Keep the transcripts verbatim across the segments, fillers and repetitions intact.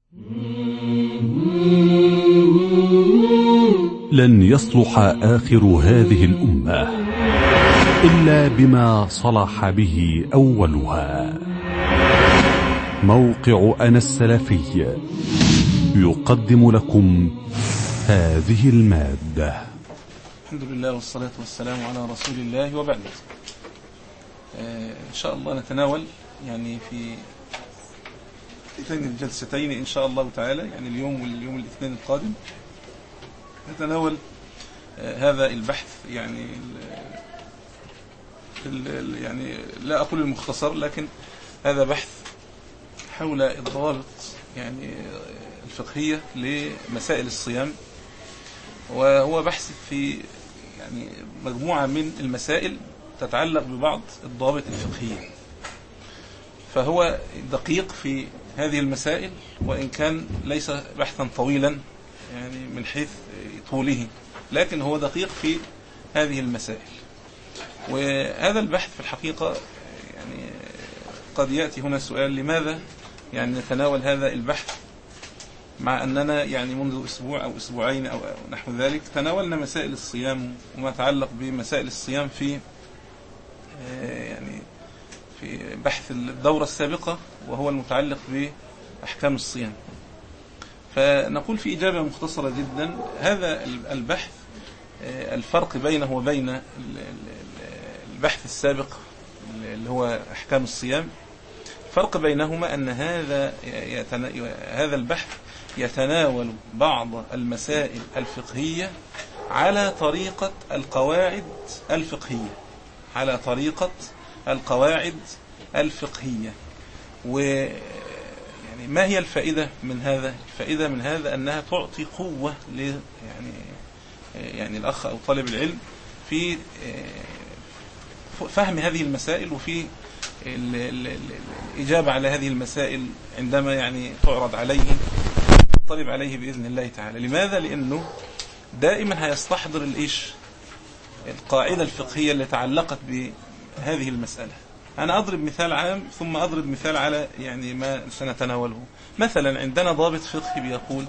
لن يصلح آخر هذه الأمة إلا بما صلح به أولها. موقع أنا السلفي يقدم لكم هذه المادة. الحمد لله والصلاة والسلام على رسول الله وبعد. آه إن شاء الله نتناول يعني في اثنين الجلستين إن شاء الله تعالى، يعني اليوم واليوم الاثنين القادم نتناول آه هذا البحث، يعني ال يعني لا أقول المختصر، لكن هذا بحث حول الضوابط يعني الفقهية لمسائل الصيام، وهو بحث في يعني مجموعة من المسائل تتعلق ببعض الضوابط الفقهية، فهو دقيق في هذه المسائل وإن كان ليس بحثا طويلا يعني من حيث طوله، لكن هو دقيق في هذه المسائل. وهذا البحث في الحقيقة يعني قد يأتي هنا سؤال: لماذا يعني نتناول هذا البحث مع أننا يعني منذ أسبوع أو أسبوعين أو نحو ذلك تناولنا مسائل الصيام وما يتعلق بمسائل الصيام في يعني في بحث الدورة السابقة، وهو المتعلق بأحكام الصيام. فنقول في إجابة مختصرة جدا: هذا البحث الفرق بينه وبين البحث السابق اللي هو أحكام الصيام، فرق بينهما أن هذا هذا البحث يتناول بعض المسائل الفقهية على طريقة القواعد الفقهية على طريقة القواعد الفقهية. ويعني ما هي الفائدة من هذا؟ الفائدة من هذا أنها تعطي قوة ل يعني يعني الأخ أو طالب العلم في فهم هذه المسائل وفي الإجابة على هذه المسائل عندما يعني تعرض عليه طالب عليه بإذن الله تعالى. لماذا؟ لأنه دائما هيستحضر الإيش القاعدة الفقهية اللي تعلقت بهذه المسألة. أنا أضرب مثال عام ثم أضرب مثال على يعني ما سنتناوله. مثلا عندنا ضابط فقهي بيقول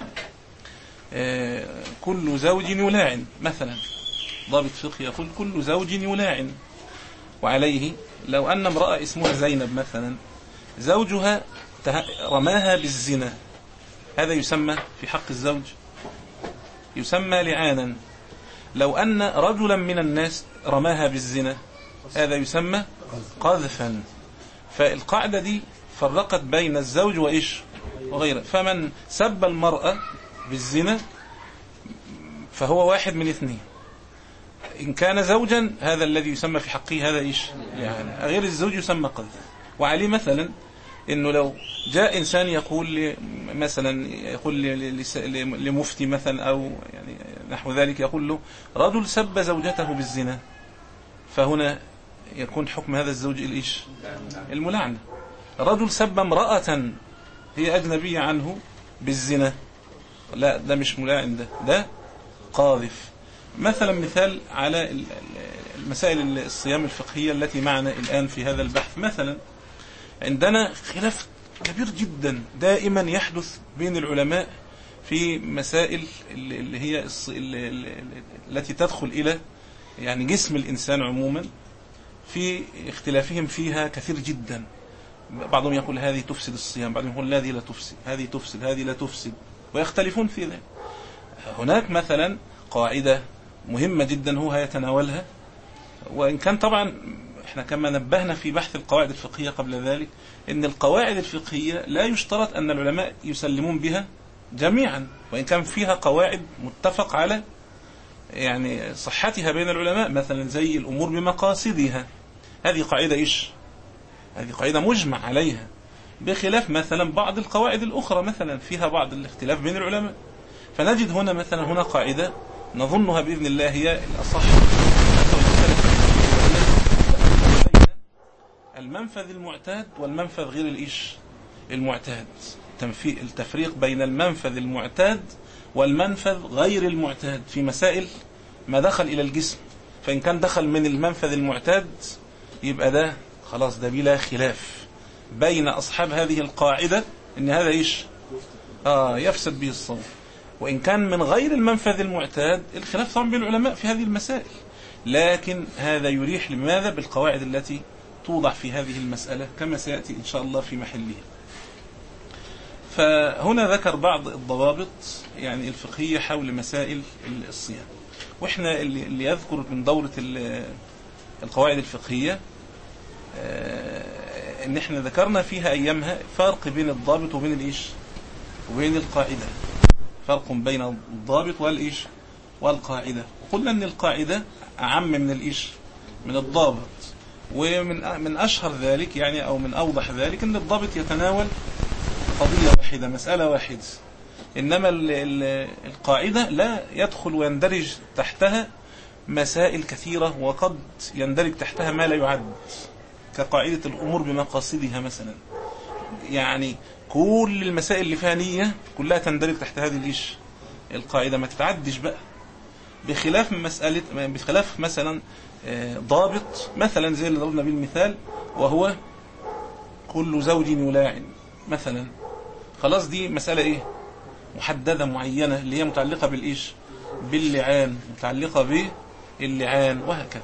آه كل زوج يلاعن، مثلا ضابط فقهي يقول كل زوج يلاعن، وعليه لو أن امرأة اسمها زينب مثلا زوجها رماها بالزنا، هذا يسمى في حق الزوج يسمى لعانا. لو أن رجلا من الناس رماها بالزنا هذا يسمى قذفا. فالقاعدة دي فرقت بين الزوج وإيش وغيره. فمن سب المرأة بالزنا فهو واحد من اثنين: إن كان زوجا هذا الذي يسمى في حقه هذا إيش يعني، غير الزوج يسمى قذف. وعليه مثلا إنه لو جاء إنسان يقول مثلا يقول لمفتي مثلا أو يعني نحو ذلك، يقول له رجل سب زوجته بالزنا، فهنا يكون حكم هذا الزوج الإيش الملعنة. رجل سب امرأة هي أجنبية عنه بالزنا، لا ده مش ملاعن، ده ده قاذف. مثلا مثال على المسائل الصيام الفقهية التي معنا الآن في هذا البحث. مثلا عندنا خلاف كبير جدا دائما يحدث بين العلماء في مسائل اللي هي التي تدخل إلى يعني جسم الإنسان عموما، في اختلافهم فيها كثير جدا. بعضهم يقول هذه تفسد الصيام، بعضهم يقول هذه لا تفسد، هذه تفسد، هذه لا تفسد، ويختلفون في ذلك. هناك مثلا قاعدة مهمة جدا هو هيتناولها، وإن كان طبعا احنا كما نبهنا في بحث القواعد الفقهية قبل ذلك ان القواعد الفقهية لا يشترط ان العلماء يسلمون بها جميعا، وإن كان فيها قواعد متفق على يعني صحتها بين العلماء، مثلا زي الأمور بمقاصدها، هذه قاعدة إيش هذه قاعدة مجمع عليها، بخلاف مثلا بعض القواعد الأخرى مثلا فيها بعض الاختلاف بين العلماء. فنجد هنا مثلا هنا قاعدة نظنها بإذن الله هي الأصح: المنفذ المعتاد والمنفذ غير الإيش المعتاد. التفريق بين المنفذ المعتاد والمنفذ غير المعتاد في مسائل ما دخل إلى الجسم. فإن كان دخل من المنفذ المعتاد يبقى ده خلاص، ده بلا خلاف بين أصحاب هذه القاعدة إن هذا إيش آه يفسد به الصوم، وإن كان من غير المنفذ المعتاد. الخلاف طبعا بين العلماء في هذه المسائل، لكن هذا يريح لماذا؟ بالقواعد التي توضع في هذه المسألة كما سيأتي إن شاء الله في محله. فهنا ذكر بعض الضوابط يعني الفقهية حول مسائل الصيام. وإحنا اللي, اللي يذكر من دورة القواعد الفقهية إن إحنا ذكرنا فيها أيامها فرق بين الضابط وبين الإيش وبين القاعدة، فرق بين الضابط والإيش والقاعدة. قلنا أن القاعدة أعم من الإيش من الضابط، ومن من أشهر ذلك يعني أو من أوضح ذلك أن الضابط يتناول قضية واحدة مسألة واحدة، إنما القاعدة لا يدخل ويندرج تحتها مسائل كثيرة، وقد يندرج تحتها ما لا يعد، كقاعدة الأمور بمقاصدها مثلا. يعني كل المسائل اللي فيها نية كلها تندرج تحت هذه الإيش القاعدة، ما تتعدش بقى، بخلاف مسألة بخلاف مثلا ضابط مثلا زي اللي ضربنا به المثال، وهو كل زوج يلاعن مثلا. خلاص دي مسألة ايه محددة معينة اللي هي متعلقة بالإيش باللعان، متعلقة باللعان وهكذا.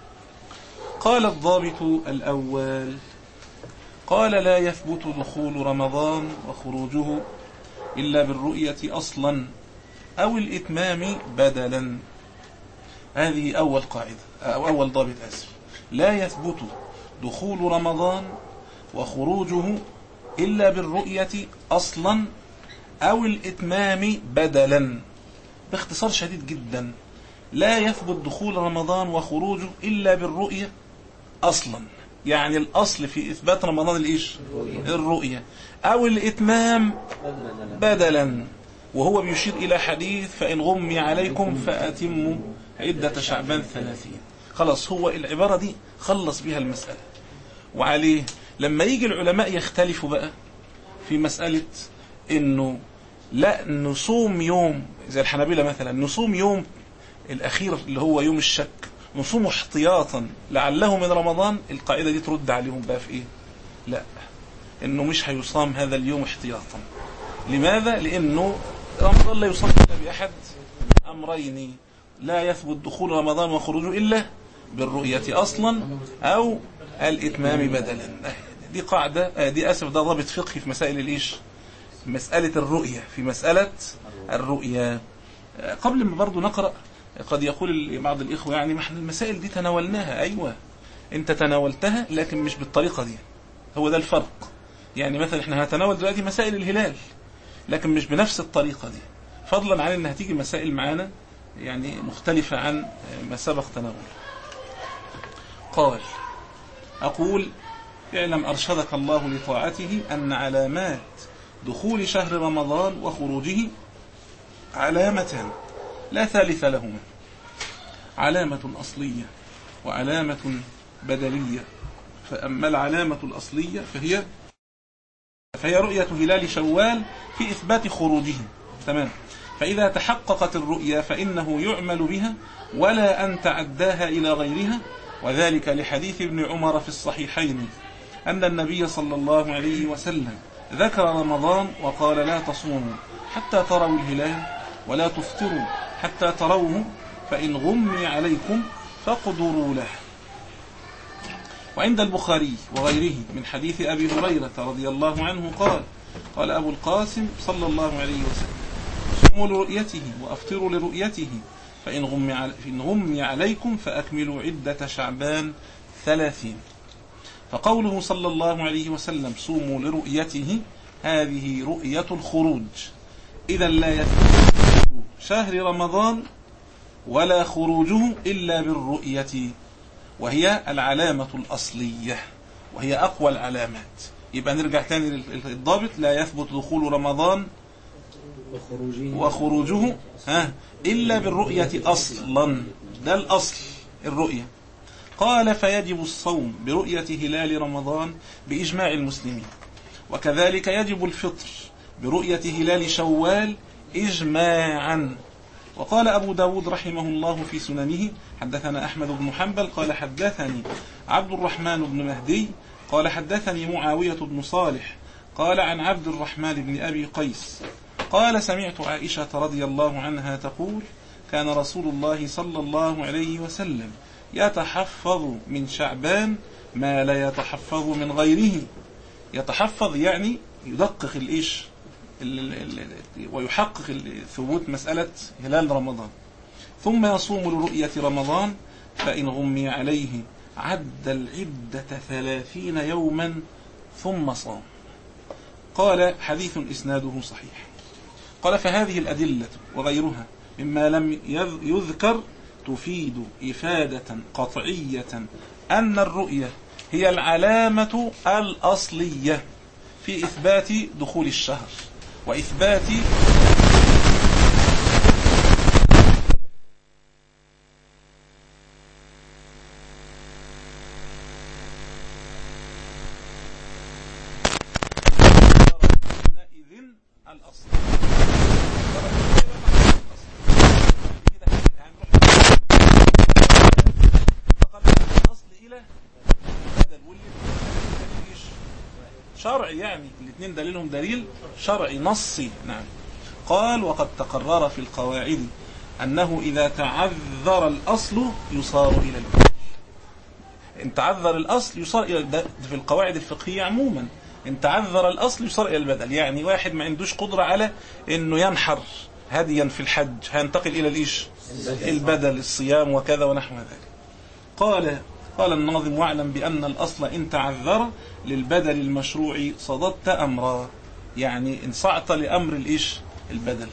قال الضابط الأول قال لا يثبت دخول رمضان وخروجه إلا بالرؤية أصلا أو الإتمام بدلا. هذه أول قاعدة أو أول ضابط آسف. لا يثبت دخول رمضان وخروجه إلا بالرؤية أصلا أو الإتمام بدلا. باختصار شديد جدا، لا يثبت دخول رمضان وخروجه إلا بالرؤية أصلا، يعني الأصل في إثبات رمضان الإيش الرؤية، أو الإتمام بدلا، وهو بيشير إلى حديث فإن غمي عليكم فأتموا عدة شعبان ثلاثين. خلاص هو العبارة دي خلص بها المسألة. وعليه لما يجي العلماء يختلفوا بقى في مسألة إنه لا نصوم يوم زي الحنابلة مثلا، نصوم يوم الأخير اللي هو يوم الشك نصوم احتياطا لعله من رمضان، القاعدة دي ترد عليهم بقى في إيه؟ لا، إنه مش هيصام هذا اليوم احتياطا. لماذا؟ لأنه رمضان لا يصام إلا بأحد أمرين: لا يثبت دخول رمضان وخروجه إلا بالرؤية أصلا أو الإتمام بدلا. دي قاعدة دي أسف ده ضابط فقهي في مسائل الإيش مسألة الرؤية، في مسألة الرؤية. قبل ما برضو نقرأ، قد يقول بعض الإخوة يعني ما احنا المسائل دي تناولناها. أيوة أنت تناولتها لكن مش بالطريقة دي، هو ده الفرق. يعني مثلا احنا هنتناول دلوقتي مسائل الهلال لكن مش بنفس الطريقة دي، فضلا عن أنها تيجي مسائل معانا يعني مختلفة عن ما سبق تناول. قال أقول اعلم أرشدك الله لطاعته أن علامات دخول شهر رمضان وخروجه علامتان لا ثالث لهما: علامة أصلية وعلامة بدلية. فأما العلامة الأصلية فهي فهي رؤية هلال شوال في إثبات خروجه، تمام. فإذا تحققت الرؤية فإنه يعمل بها ولا أن تعداها إلى غيرها، وذلك لحديث ابن عمر في الصحيحين أن النبي صلى الله عليه وسلم ذكر رمضان وقال: لا تصوموا حتى تروا الهلال ولا تفطروا حتى تروه، فإن غمي عليكم فاقدروا له. وعند البخاري وغيره من حديث أبي هريرة رضي الله عنه قال: قال أبو القاسم صلى الله عليه وسلم: صوموا لرؤيته وأفطروا لرؤيته، فإن غمي, علي فإن غمي عليكم فأكملوا عدة شعبان ثلاثين. فقوله صلى الله عليه وسلم صوموا لرؤيته هذه رؤية الخروج، إذا لا يثبت شهر رمضان ولا خروجه إلا بالرؤية، وهي العلامة الأصلية وهي أقوى العلامات. يبقى نرجع تاني للضابط: لا يثبت دخول رمضان وخروجه ها إلا بالرؤية أصلا، ده الأصل الرؤية. قال: فيجب الصوم برؤية هلال رمضان بإجماع المسلمين، وكذلك يجب الفطر برؤية هلال شوال إجماعا. وقال أبو داود رحمه الله في سننه: حدثنا أحمد بن حنبل قال حدثني عبد الرحمن بن مهدي قال حدثني معاوية بن صالح قال عن عبد الرحمن بن أبي قيس قال سمعت عائشة رضي الله عنها تقول كان رسول الله صلى الله عليه وسلم يتحفظ من شعبان ما لا يتحفظ من غيره. يتحفظ يعني يدقق الإيش ويحقق ثبوت مسألة هلال رمضان. ثم يصوم لرؤية رمضان فإن غمي عليه عد العدة ثلاثين يوما ثم صام. قال حديث إسناده صحيح. قال فهذه الأدلة وغيرها مما لم يذكر تفيد إفادة قطعية أن الرؤية هي العلامة الأصلية في إثبات دخول الشهر وإثبات الأصل. شرعي يعني الاثنين دليلهم دليل شرعي نصي. نعم. قال وقد تقرر في القواعد أنه إذا تعذر الأصل يصار إلى البدل. إن تعذر الأصل يصار إلى البدل. في القواعد الفقهية عموما إن تعذر الأصل يصار إلى البدل. يعني واحد ما عندوش قدرة على إنه ينحر هديا في الحج هينتقل إلى الإيش البدل الصيام وكذا ونحو ذلك. قال قال الناظم واعلم بأن الأصل إن تعذر للبدل المشروع صددت أمرا. يعني إن صعت لأمر الإيش البدل.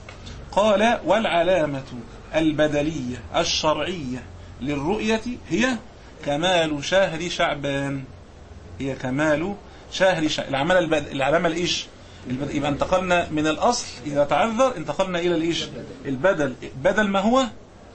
قال والعلامة البدلية الشرعية للرؤية هي كمال شهر شعبان. هي كمال شهر شعبان. العمل البدل العلامة الإيش البدل. يبقى انتقلنا من الأصل إذا تعذر انتقلنا إلى الإيش البدل. بدل ما هو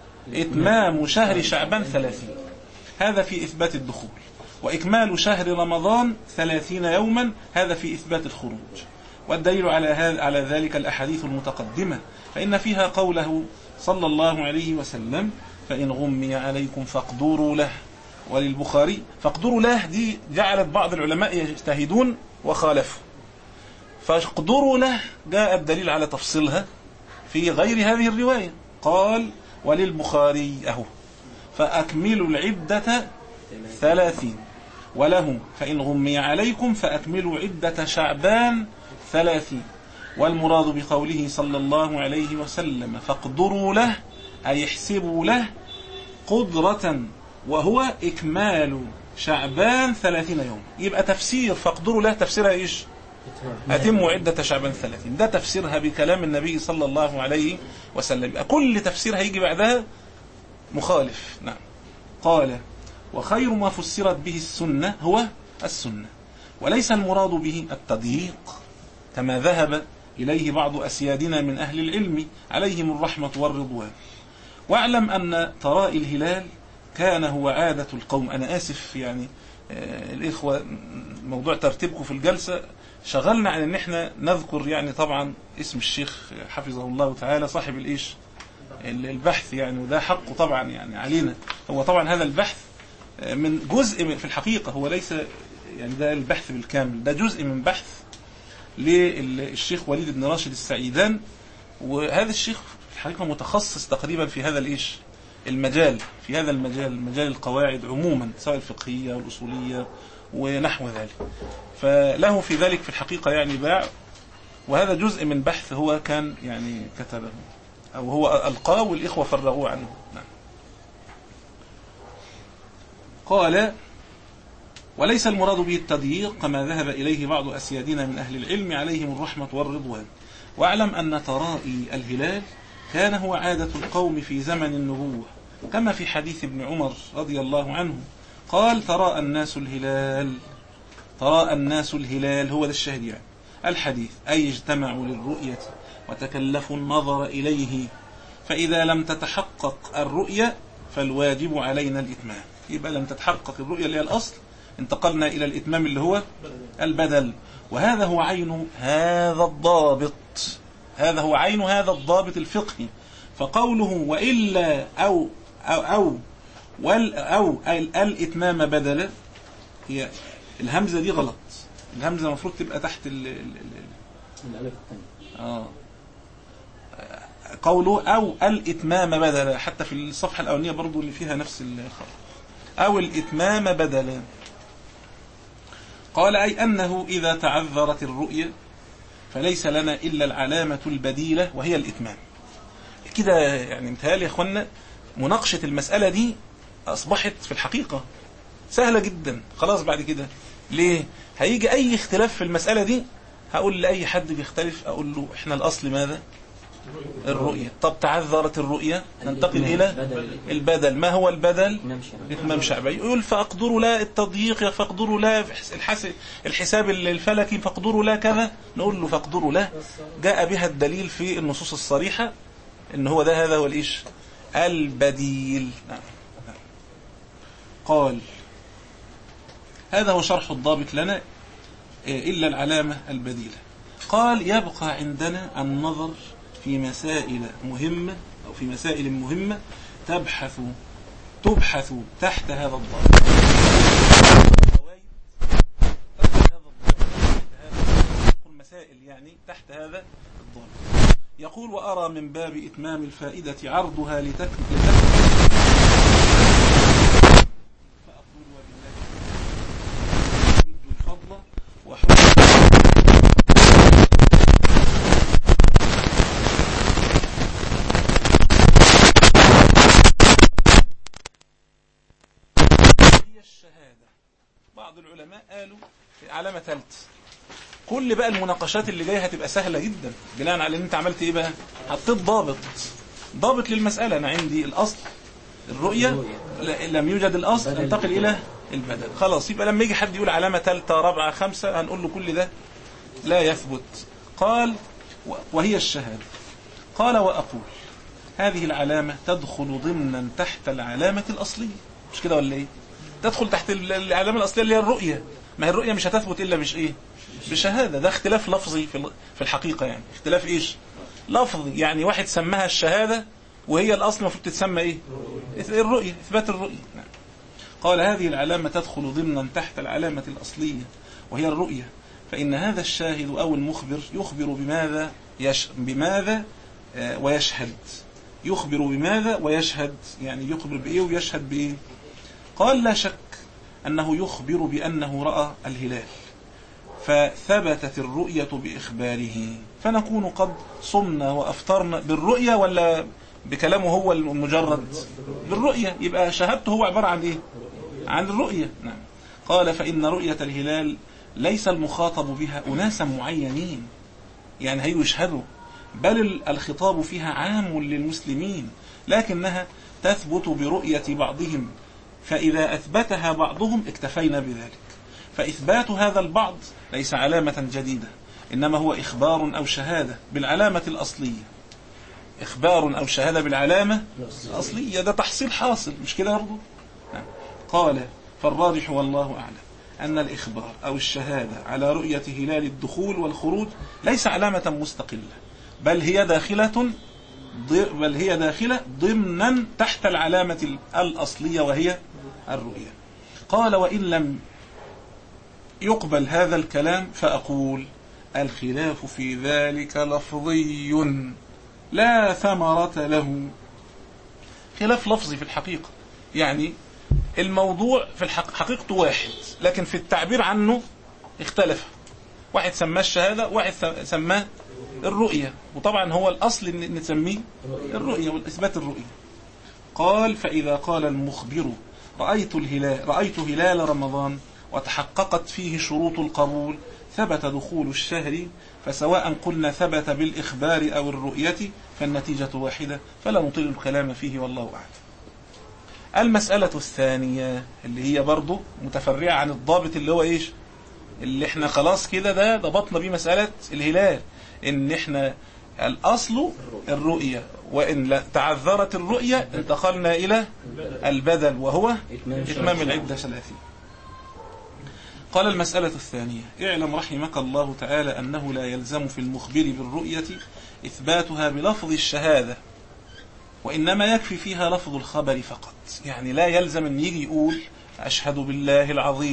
إتمام شهر شعبان ثلاثين. هذا في إثبات الدخول. وإكمال شهر رمضان ثلاثين يوما هذا في إثبات الخروج. والدليل على هذا على ذلك الأحاديث المتقدمة فإن فيها قوله صلى الله عليه وسلم فإن غمي عليكم فاقدروا له. وللبخاري فاقدروا له دي جعلت بعض العلماء يجتهدون وخالفوا. فاقدروا له جاء الدليل على تفصيلها في غير هذه الرواية. قال وللبخاري أهو فأكملوا العدة ثلاثين ولهم فإن غمي عليكم فأكملوا عدة شعبان ثلاثين. والمراد بقوله صلى الله عليه وسلم فاقدروا له أي احسبوا له قدرة وهو إكمال شعبان ثلاثين يوم. يبقى تفسير فاقدروا له تفسيرها إيش أتموا عدة شعبان ثلاثين. ده تفسيرها بكلام النبي صلى الله عليه وسلم. كل تفسير هيجي بعدها مخالف. نعم. قال وخير ما فسرت به السنة هو السنة وليس المراد به التضييق كما ذهب إليه بعض أسيادنا من أهل العلم عليهم الرحمة والرضوان. واعلم أن تراء الهلال كان هو عادة القوم. أنا آسف يعني آه الإخوة موضوع ترتيبكم في الجلسة شغلنا عن أن احنا نذكر يعني طبعا اسم الشيخ حفظه الله تعالى صاحب الإيش البحث يعني وده حقه طبعا يعني علينا. هو طبعا هذا البحث من جزء في الحقيقة هو ليس يعني ده البحث بالكامل. ده جزء من بحث للشيخ وليد بن راشد السعيدان. وهذا الشيخ في الحقيقة متخصص تقريبا في هذا الإيش المجال في هذا المجال مجال القواعد عموما سواء الفقهية والأصولية ونحو ذلك. فله في ذلك في الحقيقة يعني باع. وهذا جزء من بحث هو كان يعني كتبه أو هو ألقاه والإخوة فرغوه عنه. نعم. قال وليس المراد به التضييق كما ذهب إليه بعض أسيادنا من أهل العلم عليهم الرحمة والرضوان. واعلم أن ترائي الهلال كان هو عادة القوم في زمن النبوة كما في حديث ابن عمر رضي الله عنه قال تراءى الناس الهلال تراءى الناس الهلال هو ده الشاهد يعني الحديث أي اجتمعوا للرؤية وتكلفوا النظر إليه فإذا لم تتحقق الرؤية فالواجب علينا الإتمام. يبقى لم تتحقق الرؤية اللي هي الأصل انتقلنا إلى الإتمام اللي هو البدل. وهذا هو عين هذا الضابط هذا هو عين هذا الضابط الفقهي. فقوله وإلا أو أو أو وال أو الإتمام بدلا هي الهمزة دي غلط. الهمزة المفروض تبقى تحت ال ال الألف الثانية. آه قوله أو الإتمام بدلا، حتى في الصفحة الأولانية برضو اللي فيها نفس الخط، أو الإتمام بدلا. قال أي أنه إذا تعذرت الرؤية فليس لنا إلا العلامة البديلة وهي الإتمام. كده يعني متهيألي يا أخوانا مناقشة المسألة دي أصبحت في الحقيقة سهلة جدا. خلاص بعد كده ليه هيجي أي اختلاف في المسألة دي هقول لأي حد بيختلف أقول له إحنا الأصل ماذا؟ الرؤية. طب تعذرت الرؤية ننتقل إلى البدل. ما هو البدل؟ إتمام شعبي. يقول فأقدروا لا التضييق، فأقدروا لا الحساب الفلكي، فأقدروا لا كذا. نقول له فأقدروا لا جاء بها الدليل في النصوص الصريحة إن هو ده هذا هو الإيش البديل. قال هذا هو شرح الضابط لنا إلا العلامة البديلة. قال يبقى عندنا النظر في مسائل مهمة أو في مسائل مهمة تبحث تبحث تحت هذا الضابط. مسائل يعني تحت هذا الضابط. يقول وأرى من باب إتمام الفائدة عرضها لتكمل فأقول وبالله الفضل وحب بعض العلماء قالوا علامة ثالث. كل بقى المناقشات اللي جايه هتبقى سهلة جدا بناء على ان انت عملت ايه بقى؟ حطيت ضابط ضابط للمسألة. انا عندي الاصل الرؤية، لم يوجد الاصل انتقل الى البدل. خلاص يبقى لما يجي حد يقول علامة ثالثة رابعة خمسة هنقول له كل ده لا يثبت. قال وهي الشهادة. قال وأقول هذه العلامة تدخل ضمنا تحت العلامة الأصلية. مش كده ولا ايه؟ تدخل تحت العلامة الأصلية اللي هي الرؤية. ما هي الرؤية مش هتثبت إلا مش إيه؟ بشهادة. ده اختلاف لفظي في الحقيقة، يعني اختلاف إيش؟ لفظي. يعني واحد سماها الشهادة وهي الأصل المفروض تتسمى إيه؟ الرؤية، إثبات الرؤية. نعم. قال هذه العلامة تدخل ضمنا تحت العلامة الأصلية وهي الرؤية، فإن هذا الشاهد أو المخبر يخبر بماذا يش... بماذا آه ويشهد. يخبر بماذا ويشهد، يعني يخبر بإيه ويشهد بإيه. قال لا شك أنه يخبر بأنه رأى الهلال فثبتت الرؤية بإخباره، فنكون قد صمنا وأفطرنا بالرؤية ولا بكلامه هو المجرد؟ بالرؤية. يبقى شهادته هو عبارة عن إيه؟ عن الرؤية. نعم. قال فإن رؤية الهلال ليس المخاطب بها أناسا معينين يعني هي يشهدوا، بل الخطاب فيها عام للمسلمين، لكنها تثبت برؤية بعضهم، فإذا أثبتها بعضهم اكتفينا بذلك. فإثبات هذا البعض ليس علامة جديدة، إنما هو إخبار أو شهادة بالعلامة الأصلية. إخبار أو شهادة بالعلامة الأصلية، ده تحصيل حاصل، مش كده برضه؟ قال فالراجح والله أعلم أن الإخبار أو الشهادة على رؤية هلال الدخول والخروج ليس علامة مستقلة، بل هي داخلة بل هي داخلة ضمنا تحت العلامة الأصلية وهي الرؤية. قال وإن لم يقبل هذا الكلام فأقول الخلاف في ذلك لفظي لا ثمرة له. خلاف لفظي في الحقيقة، يعني الموضوع في الحق حقيقته واحد، لكن في التعبير عنه اختلف. واحد سماه الشهادة، واحد سماه الرؤية، وطبعا هو الأصل ان نسميه الرؤية والإثبات الرؤية. قال فإذا قال المخبر رأيت الهلال رأيت هلال رمضان وتحققت فيه شروط القبول ثبت دخول الشهر، فسواء قلنا ثبت بالإخبار أو الرؤية فالنتيجة واحدة، فلا نطيل الكلام فيه والله أعلم. المسألة الثانية اللي هي برضو متفرعة عن الضابط اللي هو إيش؟ اللي احنا خلاص كده ده ضبطنا بيه مسألة الهلال، ان احنا الأصل الرؤية، وإن تعذرت الرؤية انتقلنا إلى البدل وهو إتمام العدة ثلاثين. قال المسألة الثانية اعلم رحمك الله تعالى أنه لا يلزم في المخبر بالرؤية إثباتها بلفظ الشهادة، وإنما يكفي فيها لفظ الخبر فقط. يعني لا يلزم أن يجي يقول أشهد بالله العظيم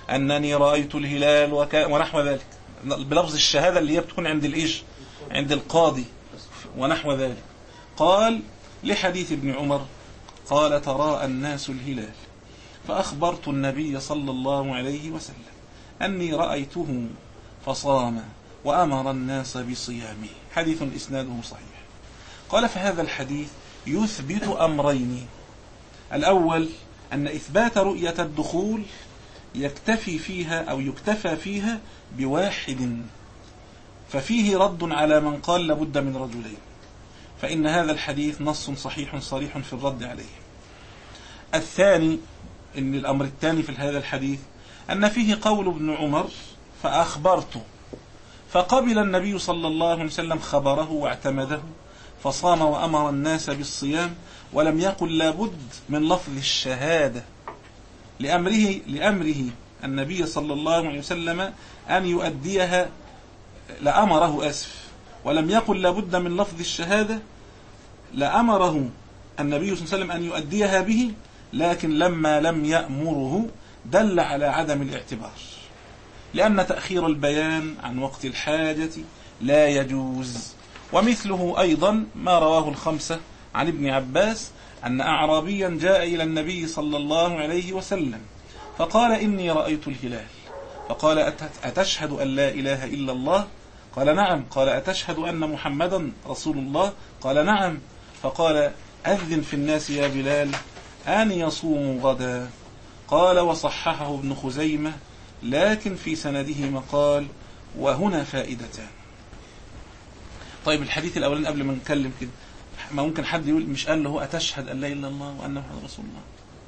أنني رأيت الهلال وك... ونحو ذلك، بلفظ الشهادة اللي هي بتكون عند الإيش، عند القاضي ونحو ذلك. قال لحديث ابن عمر قال تراءى الناس الهلال فأخبرت النبي صلى الله عليه وسلم أني رأيته فصام وأمر الناس بصيامه. حديث إسناده صحيح. قال فهذا الحديث يثبت أمرين: الأول أن إثبات رؤية الدخول يكتفي فيها أو يكتفى فيها بواحد، ففيه رد على من قال لابد من رجلين، فإن هذا الحديث نص صحيح صريح في الرد عليه. الثاني إن الأمر الثاني في هذا الحديث أن فيه قول ابن عمر فأخبرته، فقبل النبي صلى الله عليه وسلم خبره واعتمده فصام وأمر الناس بالصيام، ولم يقل لابد من لفظ الشهادة لأمره, لأمره النبي صلى الله عليه وسلم أن يؤديها، لأمره أسف ولم يقل لابد من لفظ الشهادة، لأمره النبي صلى الله عليه وسلم أن يؤديها به، لكن لما لم يأمره دل على عدم الاعتبار، لأن تأخير البيان عن وقت الحاجة لا يجوز. ومثله أيضا ما رواه الخمسة عن ابن عباس أن أعرابيا جاء إلى النبي صلى الله عليه وسلم فقال إني رأيت الهلال، فقال أتشهد أن لا إله إلا الله؟ قال نعم. قال أتشهد أن محمدا رسول الله؟ قال نعم. فقال أذن في الناس يا بلال أن يصوموا غدا. قال وصححه ابن خزيمة لكن في سنده مقال. وهنا فائدتان. طيب الحديث الأولين قبل ما نتكلم كده، ما ممكن حد يقول مش قال له أتشهد أن لا إله إلا الله وأن محمد رسول الله؟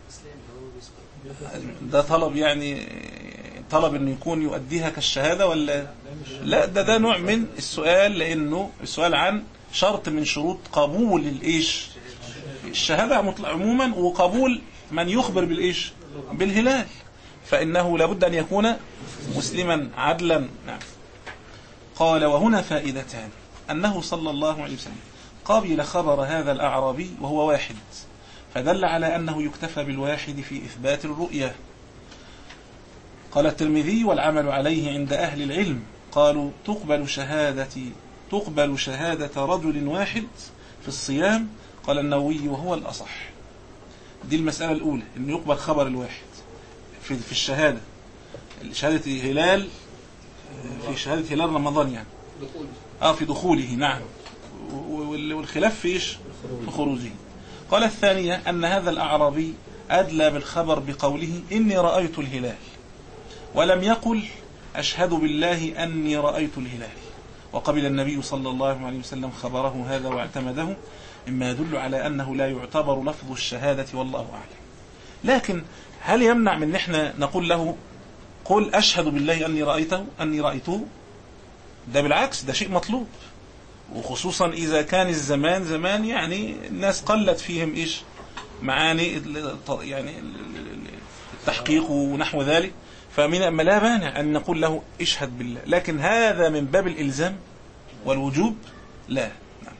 ده طلب يعني طلب انه يكون يؤديها كالشهادة ولا لا؟ ده ده نوع من السؤال، لانه السؤال عن شرط من شروط قبول الايش الشهادة عموما، وقبول من يخبر بالايش بالهلال، فانه لابد ان يكون مسلما عدلا. نعم. قال وهنا فائدتان: انه صلى الله عليه وسلم قبل خبر هذا الاعرابي وهو واحد، فدل على أنه يكتفى بالواحد في إثبات الرؤية. قال الترمذي والعمل عليه عند أهل العلم قالوا تقبل شهادة تقبل شهادة رجل واحد في الصيام. قال النووي وهو الأصح. دي المسألة الأولى، أن يقبل خبر الواحد في في الشهادة، شهادة هلال، في شهادة هلال رمضان يعني آه في دخوله. نعم. والخلاف في إيش؟ في خروجه. قال الثانية أن هذا الأعرابي أدلى بالخبر بقوله إني رأيت الهلال، ولم يقل أشهد بالله أني رأيت الهلال، وقبل النبي صلى الله عليه وسلم خبره هذا واعتمده، مما يدل على أنه لا يعتبر لفظ الشهادة والله أعلم. لكن هل يمنع من نحن نقول له قل أشهد بالله أني رأيته أني رأيته؟ ده بالعكس، ده شيء مطلوب، وخصوصا إذا كان الزمان زمان يعني الناس قلت فيهم إيش معاني يعني التحقيق ونحو ذلك، فمن ما لا مانع أن نقول له اشهد بالله، لكن هذا من باب الإلزام والوجوب لا. نعم.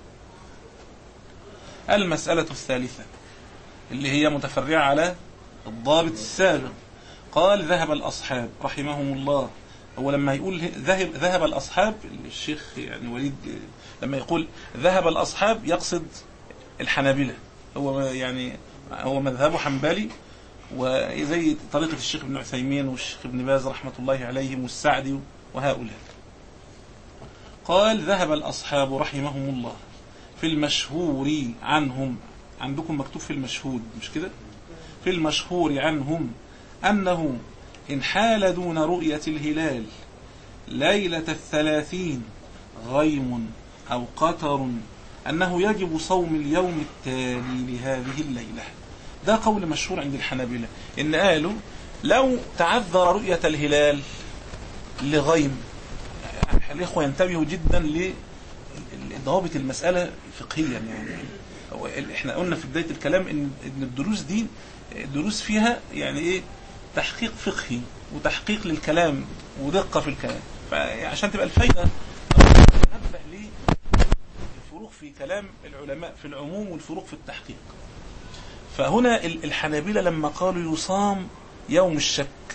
المسألة الثالثة اللي هي متفرعة على الضابط السابق، قال ذهب الأصحاب رحمهم الله. هو لما يقول ذهب ذهب الأصحاب، الشيخ يعني وليد لما يقول ذهب الأصحاب يقصد الحنابلة، هو يعني هو مذهبه حنبلي، وزي طريقة الشيخ ابن عثيمين والشيخ ابن باز رحمة الله عليهم والسعدي وهؤلاء. قال ذهب الأصحاب رحمهم الله في المشهور عنهم، عندكم مكتوب في المشهود مش كده؟ في المشهور عنهم أنه إن حال دون رؤية الهلال ليلة الثلاثين غيم أو قطر أنه يجب صوم اليوم التالي لهذه الليلة. ده قول مشهور عند الحنابلة، إن قالوا لو تعذر رؤية الهلال لغيم، الإخوة ينتبهوا جدا لضوابط المسألة فقهيا. يعني إحنا قلنا في بداية الكلام إن الدروس دي دروس فيها يعني إيه تحقيق فقهي وتحقيق للكلام ودقة في الكلام، فعشان تبقى الفايدة ننبه للفروق في كلام العلماء في العموم والفروق في التحقيق. فهنا الحنابلة لما قالوا يصام يوم الشك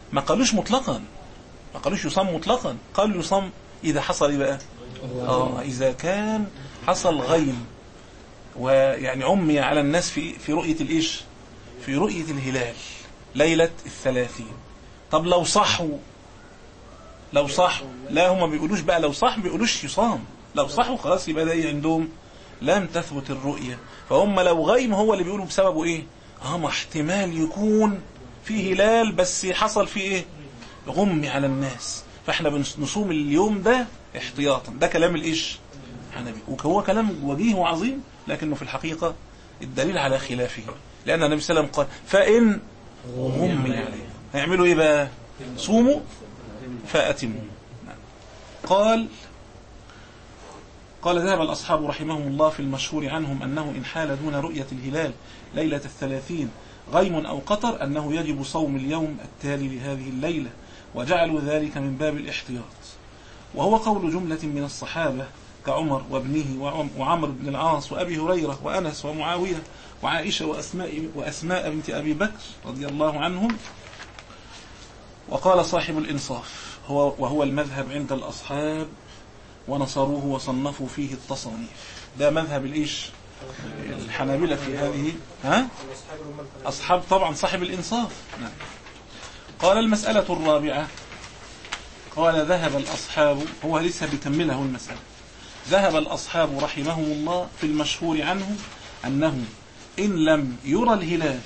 ما قالوش مطلقا، ما قالوش يصام مطلقا، قالوا يصام إذا حصل بقى آه إذا كان حصل غيم ويعني عمي على الناس في في رؤية الإيش، في رؤية الهلال ليلة الثلاثين. طب لو صحوا، لو صحوا لا هم ما بيقولوش بقى لو صح، ما بيقولوش يصام، لو صحوا خلاص يبقى ده عندهم لم تثبت الرؤية. فهم لو غيم هو اللي بيقولوا بسببه ايه، اه ما احتمال يكون في هلال بس حصل فيه ايه، غمي على الناس، فاحنا بنصوم اليوم ده احتياطا. ده كلام الايش حنبي، وهو كلام وجيه وعظيم، لكنه في الحقيقة الدليل على خلافه، لأن النبي صلى الله عليه وسلم قال فإن غمي عليه هيعملوا ايه بقى، صوموا فأتموا. قال قال ذهب الأصحاب رحمهم الله في المشهور عنهم أنه إن حال دون رؤية الهلال ليلة الثلاثين غيم أو قطر أنه يجب صوم اليوم التالي لهذه الليلة، وجعلوا ذلك من باب الاحتياط. وهو قول جملة من الصحابة كعمر وابنه وعمر بن العاص وأبي هريرة وأنس ومعاوية وعائشة وأسماء, وأسماء بنت أبي بكر رضي الله عنهم. وقال صاحب الإنصاف هو وهو المذهب عند الأصحاب ونصروه وصنفوا فيه التصانيف. ده مذهب الإيش الحنابلة في هذه، ها أصحاب طبعا صاحب الإنصاف. نعم. قال المسألة الرابعة، قال ذهب الأصحاب، هو لسه بيكمله المسألة، ذهب الأصحاب رحمهم الله في المشهور عنه أنه إن لم يرى الهلال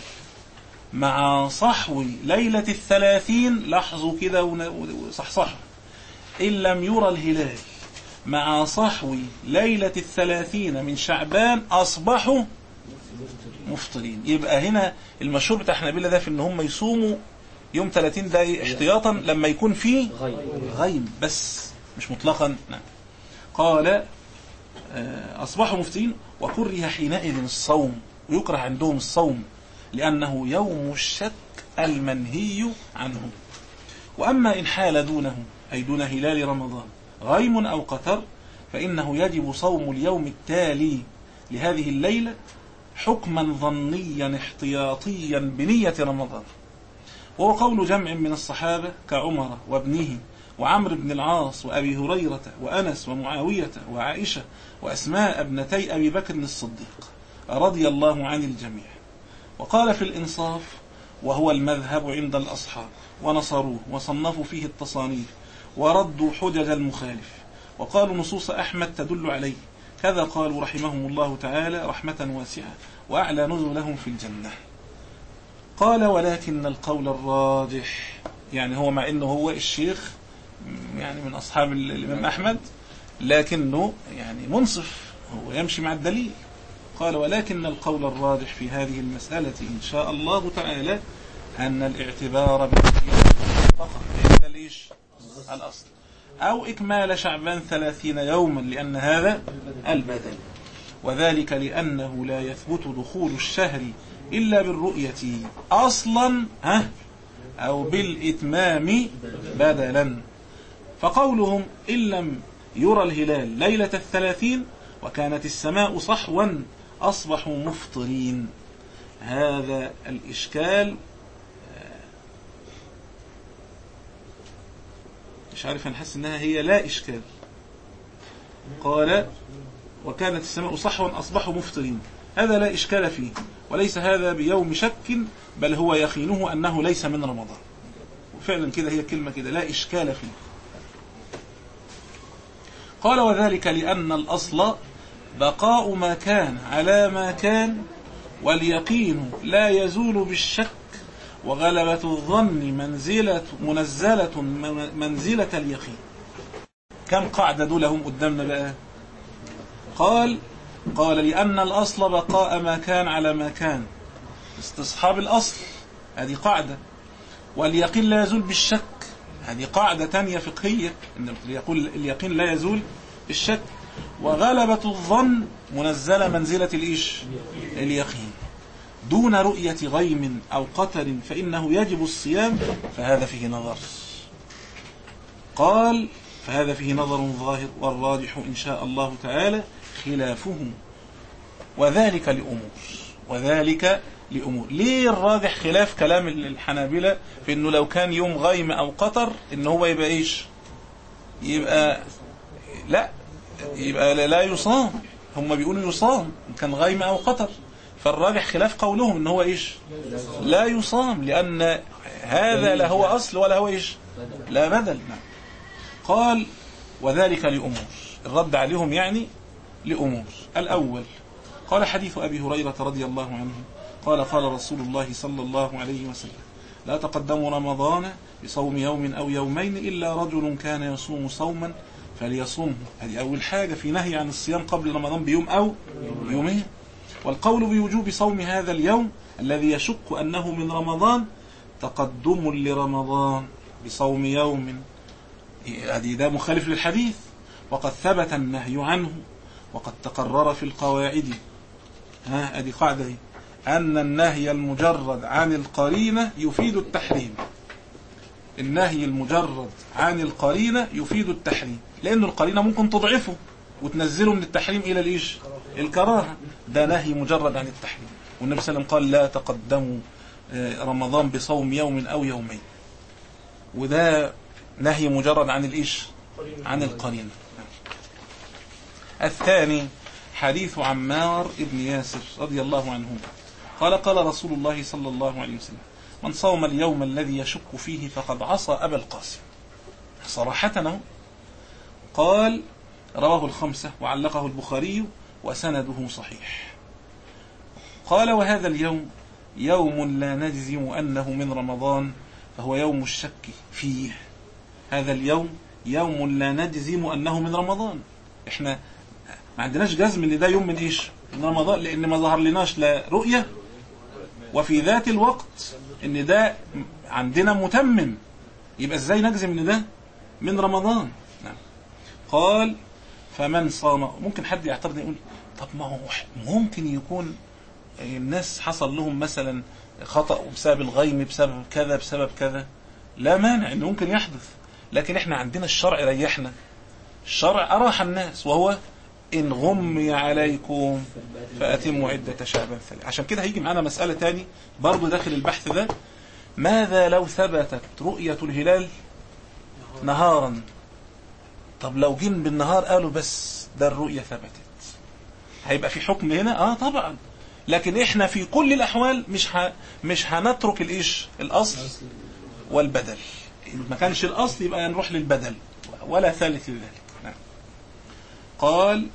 مع صحو ليلة الثلاثين، لاحظوا كده وصحصحوا، إن لم يرى الهلال مع صحو ليلة الثلاثين من شعبان أصبحوا مفطرين. يبقى هنا المشهور بتاع حنابلة ده في إن هم يصوموا يوم ثلاثين ده احتياطا لما يكون فيه غيم بس مش مطلقا. نعم. قال أصبحوا مفطرين وكره حينئذ الصوم، ويكره عندهم الصوم لأنه يوم الشك المنهي عنه. وأما إن حال دونه أي دون هلال رمضان غيم أو قتر فإنه يجب صوم اليوم التالي لهذه الليلة حكما ظنيا احتياطيا بنية رمضان. وهو قول جمع من الصحابة كعمر وابنه وعمر بن العاص وأبي هريرة وأنس ومعاوية وعائشة وأسماء ابنتي أبي بكر الصديق رضي الله عن الجميع. وقال في الإنصاف وهو المذهب عند الأصحاب ونصروه وصنفوا فيه التصانيف وردوا حجج المخالف، وقالوا نصوص أحمد تدل عليه، كذا قالوا رحمهم الله تعالى رحمة واسعة وأعلى نزلهم في الجنة. قال ولكن القول الراجح، يعني هو مع أنه هو الشيخ يعني من أصحاب الإمام أحمد لكنه يعني منصف، هو يمشي مع الدليل. قال ولكن القول الراجح في هذه المسألة إن شاء الله تعالى أن الاعتبار بالنية فقط، هذا ليش الأصل، أو إكمال شعبان ثلاثين يوما لأن هذا البدل، وذلك لأنه لا يثبت دخول الشهر إلا بالرؤية أصلا ها أو بالإتمام بدلا. فقولهم إن لم يرى الهلال ليلة الثلاثين وكانت السماء صحوا أصبحوا مفطرين، هذا الإشكال مش عارف، نحس أنها هي لا إشكال. قال وكانت السماء صحوا أصبحوا مفطرين، هذا لا إشكال فيه، وليس هذا بيوم شك بل هو يقينه أنه ليس من رمضان. وفعلا كده هي كلمة كده لا إشكال فيه. قال وذلك لأن الأصل بقاء ما كان على ما كان، واليقين لا يزول بالشك، وغلبة الظن منزلة منزلة منزلة اليقين. كم قاعدة دولهم قدامنا بقى؟ قال قال لأن الأصل بقاء ما كان على ما كان، استصحاب الأصل هذه قاعدة، واليقين لا يزول بالشك هذه قاعدة تانية فقهية، إن يقول اليقين لا يزول بالشك، وغلبة الظن منزلة منزلة الإيش اليقين دون رؤية غيم أو قتل فإنه يجب الصيام، فهذا فيه نظر. قال فهذا فيه نظر ظاهر، والراجح إن شاء الله تعالى خلافه، وذلك لأمور وذلك لأمور. ليه الراجح خلاف كلام الحنابلة في انه لو كان يوم غيم او قطر ان هو يبقى ايش؟ يبقى لا يبقى لا يصام. هم بيقولوا يصام ان كان غيم او قطر، فالراجح خلاف قولهم ان هو ايش؟ لا يصام، لان هذا لا هو اصل ولا هو ايش؟ لا بدل. قال وذلك لأمور، الرد عليهم يعني لأمور. الأول قال حديث أبي هريرة رضي الله عنه قال قال رسول الله صلى الله عليه وسلم لا تقدموا رمضان بصوم يوم أو يومين إلا رجل كان يصوم صوما فليصومه. هذه أول حاجة في نهي عن الصيام قبل رمضان بيوم أو يومين. والقول بوجوب صوم هذا اليوم الذي يشك أنه من رمضان تقدم لرمضان بصوم يوم، هذه ده مخالف للحديث، وقد ثبت النهي عنه وقد تقرر في القواعد. ها هذه قاعدة دي أن النهي المجرد عن القرينة يفيد التحريم. النهي المجرد عن القرينة يفيد التحريم، لأن القرينة ممكن تضعفه وتنزله من التحريم إلى الإيش؟ الكراهة. ده نهي مجرد عن التحريم، والنبي صلى الله عليه وسلم قال لا تقدموا رمضان بصوم يوم أو يومين، وده نهي مجرد عن الإيش؟ عن القرينة. الثاني حديث عمار ابن ياسر رضي الله عنه قال قال رسول الله صلى الله عليه وسلم من صوم اليوم الذي يشك فيه فقد عصى أبا القاسم. صراحة قال رواه الخمسة وعلقه البخاري وسنده صحيح. قال وهذا اليوم يوم لا نجزم أنه من رمضان فهو يوم الشك فيه. هذا اليوم يوم لا نجزم أنه من رمضان، احنا ما عندناش جزم ان ده يوم من ايش؟ من رمضان، لان ما ظهر لناش لا رؤية وفي ذات الوقت ان ده عندنا متمم، يبقى ازاي نجزم ان ده من رمضان؟ نعم. قال فمن صام. ممكن حد يعترض يقول طب ما هو ممكن يكون الناس حصل لهم مثلا خطأ بسبب الغيم بسبب كذا بسبب كذا، لا مانع انه ممكن يحدث، لكن احنا عندنا الشرع ريحنا، الشرع أراح الناس، وهو إن غمي عليكم فأتموا عدة شعبان ثلاثة. عشان كده هيجي معنا مسألة تاني برضو داخل البحث ده، ماذا لو ثبتت رؤية الهلال نهارا؟ طب لو جن بالنهار قالوا بس ده الرؤية ثبتت، هيبقى في حكم هنا؟ اه طبعا، لكن احنا في كل الأحوال مش ه... مش هنترك الإيش؟ الأصل والبدل. ما كانش الأصل يبقى نروح للبدل، ولا ثالث لذلك. نعم. قال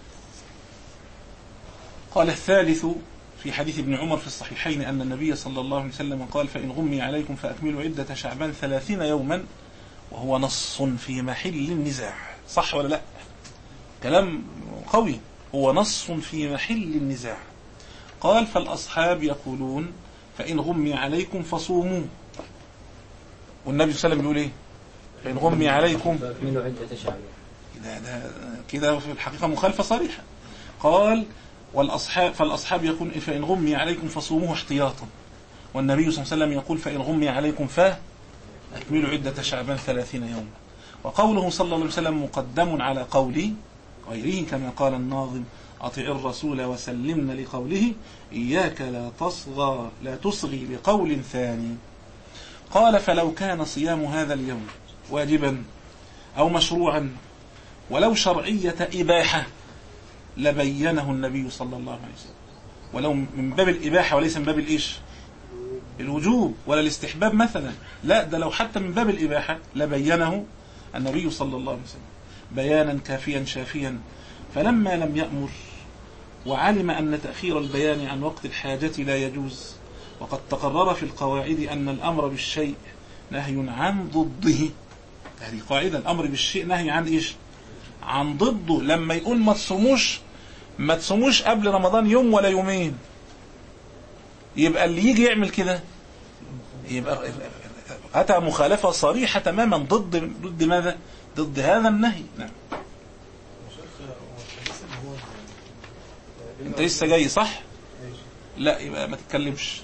قال الثالث في حديث ابن عمر في الصحيحين أن النبي صلى الله عليه وسلم قال فإن غمي عليكم فأكملوا عدة شعبان ثلاثين يوما، وهو نص في محل النزاع. صح ولا لا؟ كلام قوي، هو نص في محل النزاع. قال فالأصحاب يقولون فإن غمي عليكم فصوموا، والنبي صلى الله عليه وسلم بيقول ايه؟ فإن غمي عليكم فأكملوا عدة شعبان. ده ده كده في الحقيقة مخالفة صريحة. قال والأصحاب فالأصحاب يقول فإن غمي عليكم فصوموه احتياطا، والنبي صلى الله عليه وسلم يقول فإن غمي عليكم فأكملوا عدة شعبان ثلاثين يوما. وقوله صلى الله عليه وسلم مقدم على قولي غيره، كما قال الناظم أطع الرسول وسلمنا لقوله إياك لا تصغى لا تصغي لقول ثاني. قال فلو كان صيام هذا اليوم واجبا أو مشروعا ولو شرعية إباحة لبينه النبي صلى الله عليه وسلم، ولو من باب الإباحة وليس من باب الإيش؟ الوجوب ولا الاستحباب مثلا، لا ده لو حتى من باب الإباحة لبينه النبي صلى الله عليه وسلم بيانا كافيا شافيا. فلما لم يأمر وعلم أن تأخير البيان عن وقت الحاجة لا يجوز، وقد تقرر في القواعد أن الأمر بالشيء نهي عن ضده. هذه قاعدة، الأمر بالشيء نهي عن إيش؟ عن ضده. لما يقول ما تصوموش ما تصوموش قبل رمضان يوم ولا يومين، يبقى اللي يجي يعمل كده يبقى أتى مخالفة صريحة تماما ضد ضد ماذا؟ ضد هذا النهي. نعم. انت لسه جاي صح؟ لا يبقى ما تتكلمش.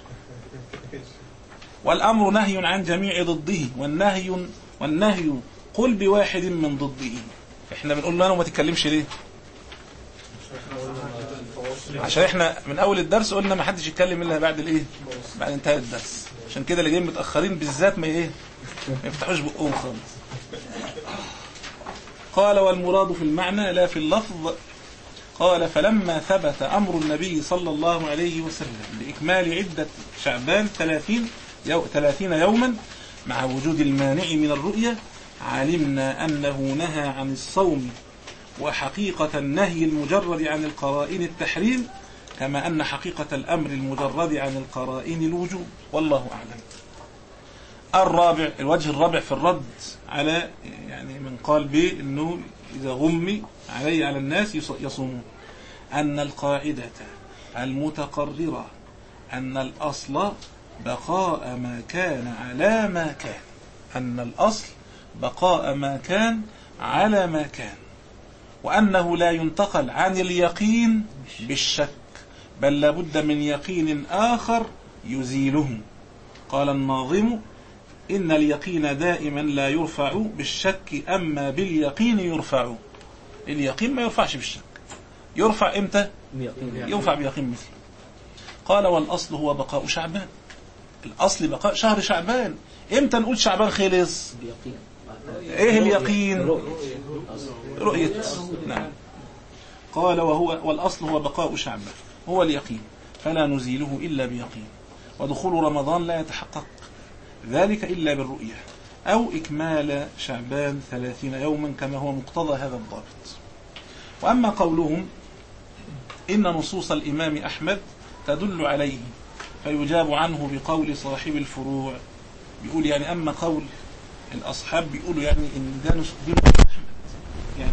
والأمر نهي عن جميع ضده، والنهي والنهي قل بواحد من ضده. احنا بنقول له ما تتكلمش ليه؟ عشان احنا من اول الدرس قلنا ما حدش يتكلم الا بعد الايه بعد انتهاء الدرس، عشان كده اللي جايين متاخرين بالذات ما ايه ما يفتحوش بقهم خالص. قال والمراد في المعنى لا في اللفظ. قال فلما ثبت امر النبي صلى الله عليه وسلم باكمال عده شعبان ثلاثين يو ثلاثين يوما مع وجود المانع من الرؤيه علمنا انه نهى عن الصوم، وحقيقة النهي المجرد عن القرائن التحريم، كما أن حقيقة الأمر المجرد عن القرائن الوجوب، والله أعلم. الرابع، الوجه الرابع في الرد على يعني من قال به إنه إذا غمي علي على الناس يصومون، أن القاعدة المتقررة أن الأصل بقاء ما كان على ما كان، أن الأصل بقاء ما كان على ما كان، وأنه لا ينتقل عن اليقين بالشك، بل لابد من يقين آخر يزيله. قال الناظم إن اليقين دائما لا يرفع بالشك، أما باليقين يرفع. اليقين ما يرفعش بالشك، يرفع إمتى؟ يرفع بيقين مثله. قال والأصل هو بقاء شعبان، الأصل بقاء شهر شعبان. إمتى نقول شعبان خلص؟ إيه اليقين؟ رؤية. نعم. قال وهو والأصل هو بقاء شعبان هو اليقين، فلا نزيله إلا بيقين، ودخول رمضان لا يتحقق ذلك إلا بالرؤية أو إكمال شعبان ثلاثين يوما كما هو مقتضى هذا الضابط. وأما قولهم إن نصوص الإمام أحمد تدل عليه فيجاب عنه بقول صاحب الفروع، بيقول يعني أما قول الأصحاب بيقولوا يعني إن ده نصوص أحمد يعني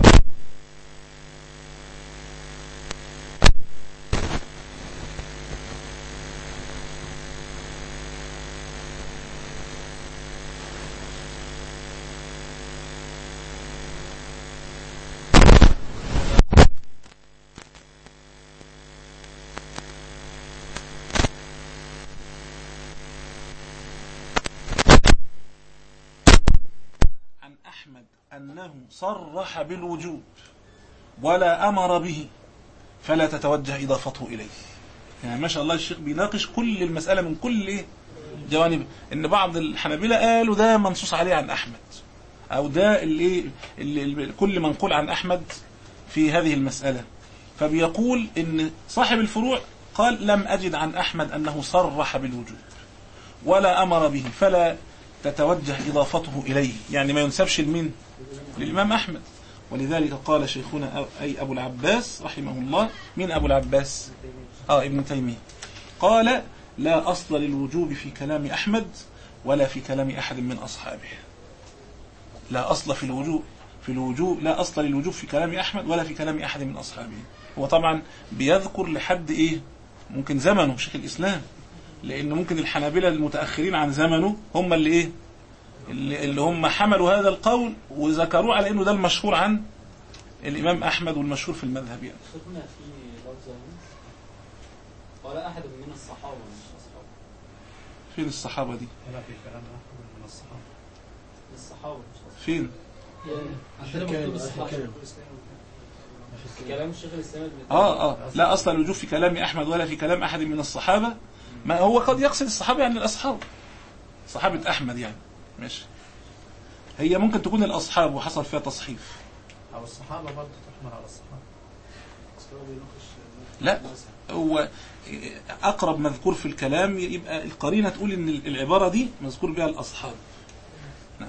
أحمد أنه صرح بالوجوب ولا أمر به فلا تتوجه إضافته إليه. يعني ما شاء الله الشيخ بيناقش كل المسألة من كل إيه جوانب. إن بعض الحنابلة قالوا ده منصوص عليه عن أحمد، أو ده اللي, اللي كل منقول عن أحمد في هذه المسألة، فبيقول إن صاحب الفروع قال لم أجد عن أحمد أنه صرح بالوجوب ولا أمر به فلا تتوجه إضافته إليه، يعني ما ينسبش لمين؟ للإمام أحمد. ولذلك قال شيخنا أي أبو العباس رحمه الله، من أبو العباس؟ آه ابن تيمية، قال لا أصل للوجوب في كلام أحمد ولا في كلام أحد من أصحابه. لا أصل في الوجوب في الوجوب لا أصل للوجوب في كلام أحمد ولا في كلام أحد من أصحابه. هو طبعا بيذكر لحد إيه ممكن زمنه شيخ الإسلام، لأن ممكن الحنابلة المتأخرين عن زمنه هم اللي إيه اللي, اللي هم حملوا هذا القول وذكروه على إنه ده المشهور عن الإمام أحمد والمشهور في المذهب. يعني شفنا في لفظة ولا أحد من الصحابة مش أصحابه. فين الصحابة دي؟ لا في كلام أحد من الصحابة. الصحابة مش فين؟ في كلام الشيخ الإسلام ابن تيمية. آه آه لا أصل الوجوب في كلام أحمد ولا في كلام أحد من الصحابة. ما هو قد يقصد الصحابة يعني الأصحاب، صحابة أحمد يعني ماشي. هي ممكن تكون الأصحاب وحصل فيها تصحيف، أو الصحابة برضه تحمل على الصحابة. لا هو أقرب مذكور في الكلام يبقى القرينة تقول إن العبارة دي مذكور بها الأصحاب. نعم.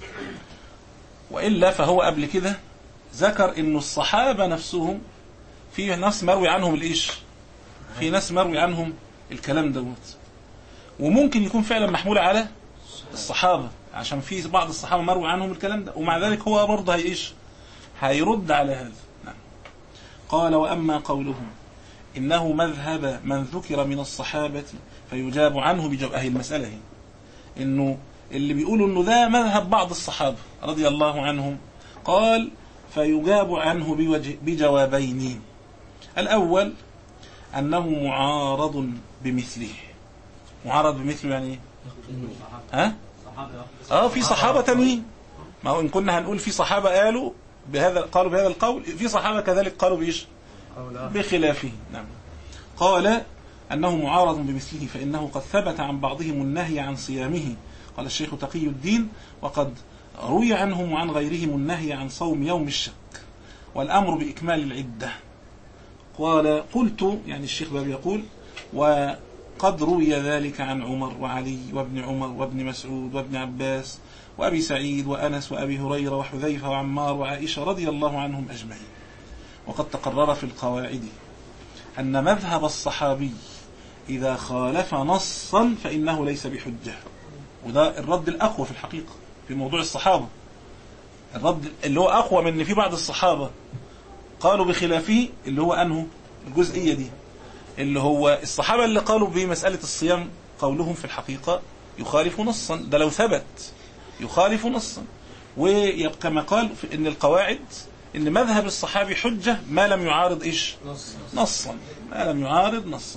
وإلا فهو قبل كده ذكر إنه الصحابة نفسهم في ناس مروي عنهم الإيش، في ناس مروي عنهم الكلام دوت، وممكن يكون فعلا محمول على الصحابة عشان في بعض الصحابة مروي عنهم الكلام ده، ومع ذلك هو برضه هيئيش هيرد على هذا. نعم. قال وأما قولهم إنه مذهب من ذكر من الصحابة فيجاب عنه بجواب. أهي المسألة هي إنه اللي بيقولوا إنه ده مذهب بعض الصحابة رضي الله عنهم، قال فيجاب عنه بجوابين. الأول أنه معارض بمثله. معارض بمثله يعني ها؟ آه في صحابة تانيين، ما هو إن كنا هنقول في صحابة قالوا بهذا قالوا بهذا القول، في صحابة كذلك قالوا بإيش؟ بخلافه. نعم. قال أنه معارض بمثله فإنه قد ثبت عن بعضهم النهي عن صيامه. قال الشيخ تقي الدين: وقد روي عنهم وعن غيرهم النهي عن صوم يوم الشك والأمر بإكمال العدة. قال قلت، يعني الشيخ باب يقول: وقد روي ذلك عن عمر وعلي وابن عمر وابن مسعود وابن عباس وأبي سعيد وأنس وأبي هريرة وحذيفة وعمار وعائشة رضي الله عنهم أجمعين. وقد تقرر في القواعد أن مذهب الصحابي إذا خالف نصا فإنه ليس بحجة. وده الرد الأقوى في الحقيقة في موضوع الصحابة، الرد اللي هو أقوى من إن في بعض الصحابة قالوا بخلافه، اللي هو أنه الجزئية دي، اللي هو الصحابة اللي قالوا بمسألة الصيام قولهم في الحقيقة يخالف نصا، ده لو ثبت يخالف نصا. ويبقى ما قال إن القواعد إن مذهب الصحابي حجة ما لم يعارض إيش نصا، ما لم يعارض نصا.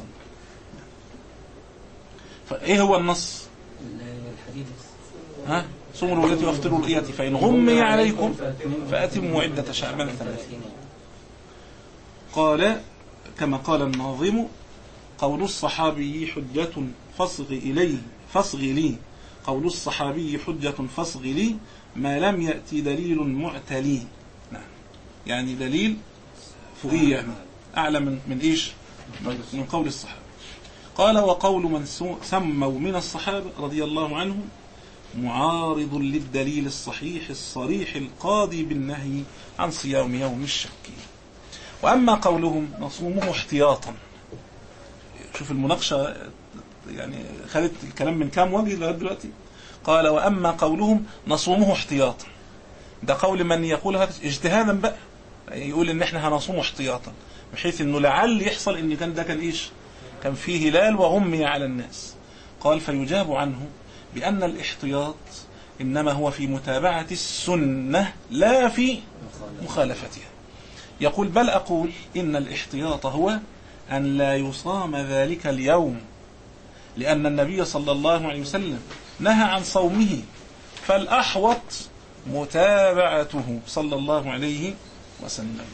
فإيه هو النص؟ الحديث ها صوموا الولادة وافطروا الرؤية فإن غمي عليكم فأتموا عدة شعبان ثلاثين. قال كما قال الناظم: قول الصحابي حجة فاصغ إليه فاصغ لي قول الصحابي حجة فاصغ لي ما لم يأتي دليل معتلي. نعم، يعني دليل فوقيه، يعني أعلى من, من إيش من قول الصحابة. قال: وقول من سموا من الصحابة رضي الله عنهم معارض للدليل الصحيح الصريح القاضي بالنهي عن صيام يوم الشك. وأما قولهم نصومه احتياطا، شوف المناقشة يعني خدت الكلام من كام وجه لغاية دلوقتي. قال: وأما قولهم نصومه احتياطا، ده قول من يقولها اجتهادا بقى، يقول إن احنا هنصومه احتياطا بحيث إنه لعل يحصل إن كان ده كان إيش كان فيه هلال وغمي على الناس. قال: فيجاب عنه بأن الاحتياط إنما هو في متابعة السنة لا في مخالفتها. يقول: بل أقول إن الاحتياط هو أن لا يصام ذلك اليوم، لأن النبي صلى الله عليه وسلم نهى عن صومه، فالأحوط متابعته صلى الله عليه وسلم.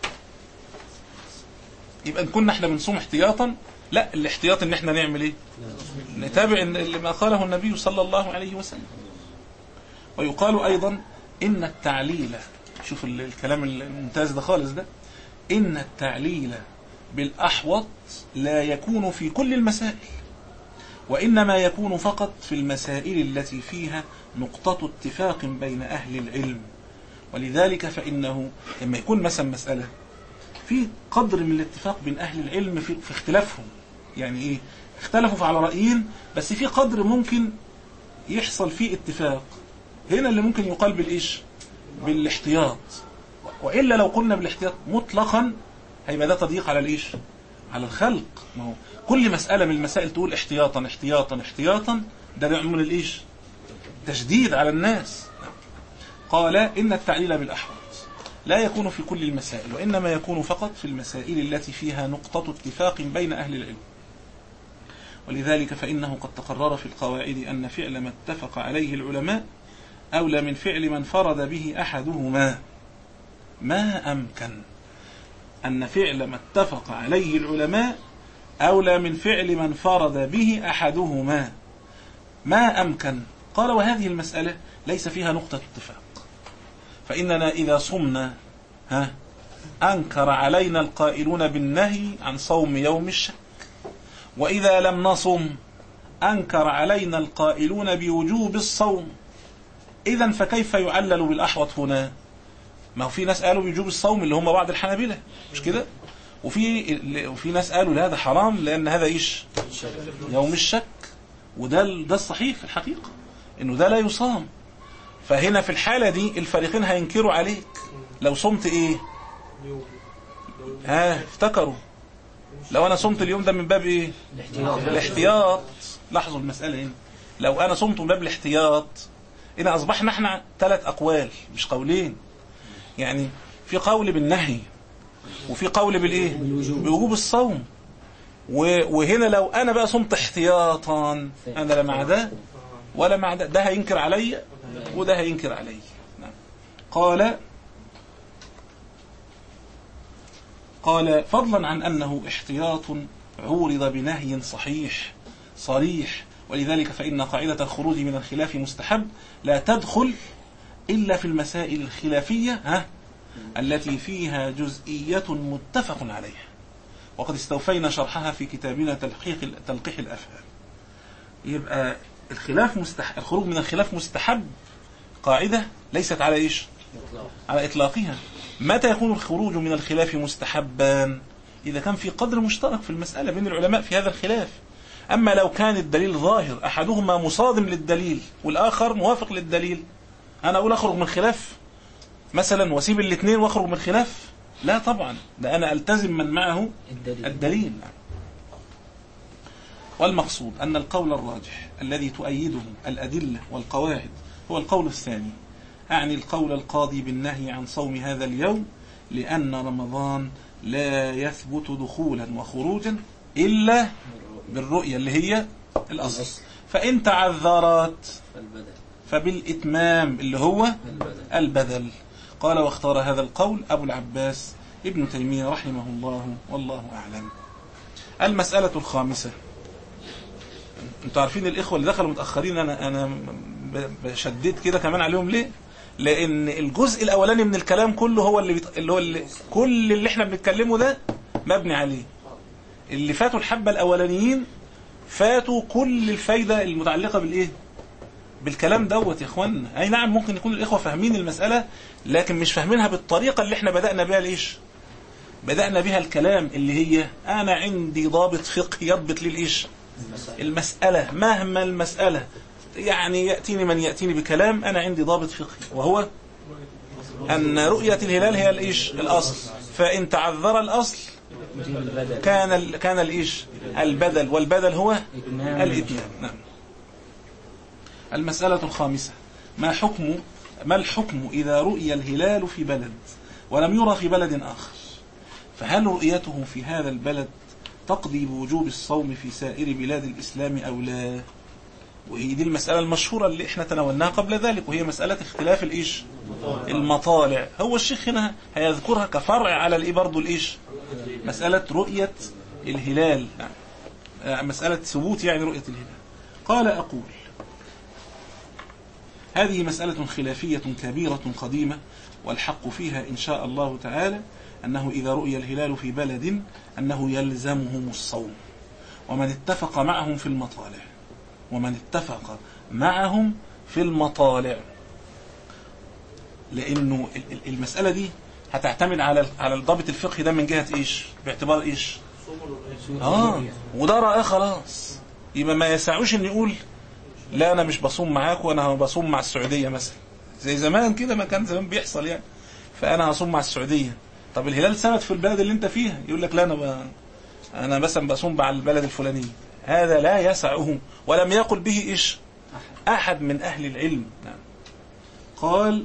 يبقى إن كنا احنا بنصوم احتياطا، لا، الاحتياط ان احنا نعمل ايه نتابع اللي ما قاله النبي صلى الله عليه وسلم. ويقال ايضا ان التعليل، شوف الكلام الممتاز ده خالص ده، ان التعليل بالاحوط لا يكون في كل المسائل، وانما يكون فقط في المسائل التي فيها نقطة اتفاق بين اهل العلم. ولذلك فانه لما يكون مثلا مسألة في قدر من الاتفاق بين أهل العلم في, في اختلافهم، يعني إيه اختلفوا على رأيين بس في قدر ممكن يحصل فيه اتفاق، هنا اللي ممكن يقال بالإيش بالاحتياط. وإلا لو قلنا بالاحتياط مطلقا هيبقى ده تضييق على الإيش على الخلق. ما هو كل مسألة من المسائل تقول احتياطا احتياطا احتياطا، ده نوع من الإيش تشديد على الناس. قال: إن التعليل بالأحوط لا يكون في كل المسائل، وإنما يكون فقط في المسائل التي فيها نقطة اتفاق بين أهل العلم. ولذلك فإنه قد تقرر في القواعد أن فعل ما اتفق عليه العلماء أولى من فعل من فرد به أحدهما ما أمكن. أن فعل ما اتفق عليه العلماء أولى من فعل من فرد به أحدهما ما أمكن. قال: وهذه المسألة ليس فيها نقطة اتفاق، فإننا إذا صمنا ها أنكر علينا القائلون بالنهي عن صوم يوم الشك، وإذا لم نصم أنكر علينا القائلون بوجوب الصوم. إذن فكيف يعلل بالأحوط هنا؟ ما هو في ناس قالوا بوجوب الصوم اللي هم بعض الحنابلة، مش كده؟ وفي وفي ناس قالوا لا ده حرام لأن هذا إيش يوم الشك، وده ده الصحيح في الحقيقة إنه ده لا يصام. فهنا في الحالة دي الفريقين هينكروا عليك لو صمت ايه ها افتكروا لو انا صمت اليوم ده من باب ايه الاحتياط. لاحظوا المسألة هنا، لو انا صمت من باب الاحتياط هنا اصبحنا احنا ثلاث اقوال مش قولين، يعني في قول بالنهي وفي قول بالايه بوجوب الصوم. وهنا لو انا بقى صمت احتياطا انا لا مع ده ولا مع ده، ده هينكر علي وده هينكر علي. نعم. قال قال فضلا عن أنه احتياط عورض بنهي صحيح صريح. ولذلك فإن قاعدة الخروج من الخلاف مستحب لا تدخل إلا في المسائل الخلافية ها التي فيها جزئية متفق عليها، وقد استوفينا شرحها في كتابنا تلقيح تلقيح الأفهام. يبقى الخلاف مستحب، الخروج من الخلاف مستحب، قاعدة ليست على إيش؟ على إطلاقها. متى يكون الخروج من الخلاف مستحبا؟ إذا كان في قدر مشترك في المسألة بين العلماء في هذا الخلاف. أما لو كان الدليل ظاهر، أحدهما مصادم للدليل والآخر موافق للدليل، أنا أقول أخرج من خلاف مثلا واسيب الاثنين واخرج من خلاف؟ لا طبعا، ده أنا ألتزم من معه الدليل, الدليل. والمقصود أن القول الراجح الذي تؤيده الأدلة والقواعد هو القول الثاني، أعني القول القاضي بالنهي عن صوم هذا اليوم، لأن رمضان لا يثبت دخولا وخروجا إلا بالرؤية اللي هي الأصل، فإن تعذرت فبالإتمام اللي هو البدل. قال واختار هذا القول أبو العباس ابن تيمية رحمه الله والله أعلم. المسألة الخامسة، انتوا عارفين الإخوة اللي دخلوا متأخرين أنا أنا بشدد كده كمان عليهم ليه؟ لأن الجزء الأولاني من الكلام كله هو اللي, بيط... اللي هو اللي كل اللي احنا بنتكلمه ده مبني عليه. اللي فاتوا الحبة الأولانيين فاتوا كل الفايدة المتعلقة بالإيه؟ بالكلام دوت يا إخوانا. أي نعم ممكن يكون الإخوة فاهمين المسألة لكن مش فاهمينها بالطريقة اللي احنا بدأنا بها ليش؟ بدأنا بها الكلام اللي هي أنا عندي ضابط فقه يضبط لي الإيش؟ المسألة مهما المسألة، يعني يأتيني من يأتيني بكلام أنا عندي ضابط فقهي وهو أن رؤية الهلال هي الإيش؟ الأصل، فإن تعذر الأصل كان ال... كان الإيش؟ البدل، والبدل هو الإتمام. نعم. المسألة الخامسة، ما حكم ما الحكم إذا رؤي الهلال في بلد ولم يرى في بلد آخر؟ فهل رؤيته في هذا البلد تقضي بوجوب الصوم في سائر بلاد الإسلام أو لا؟ وهي دي المسألة المشهورة اللي احنا تناولناها قبل ذلك، وهي مسألة اختلاف الإيش؟ المطالع. هو الشيخ هنا هيذكرها كفرع على الإيه برضو الإيش؟ مسألة رؤية الهلال، مسألة ثبوت يعني رؤية الهلال. قال أقول هذه مسألة خلافية كبيرة قديمة، والحق فيها إن شاء الله تعالى أنه إذا رؤي الهلال في بلد أنه يلزمهم الصوم، ومن اتفق معهم في المطالع ومن اتفق معهم في المطالع لأنه المسألة دي هتعتمد على على الضابط الفقهي ده من جهة إيش؟ باعتبار إيش؟ آه وده رأى خلاص، يبقى ما يسعوش إن يقول لا أنا مش بصوم معاك وأنا بصوم مع السعودية مثلا، زي زمان كده ما كان زمان بيحصل يعني، فأنا هصوم مع السعودية. طب الهلال ثبت في البلد اللي أنت فيها، يقول لك لا أنا ب... أنا مثلا بصوم مع البلد الفلاني، هذا لا يسعه ولم يقل به إيش؟ أحد من أهل العلم. نعم. قال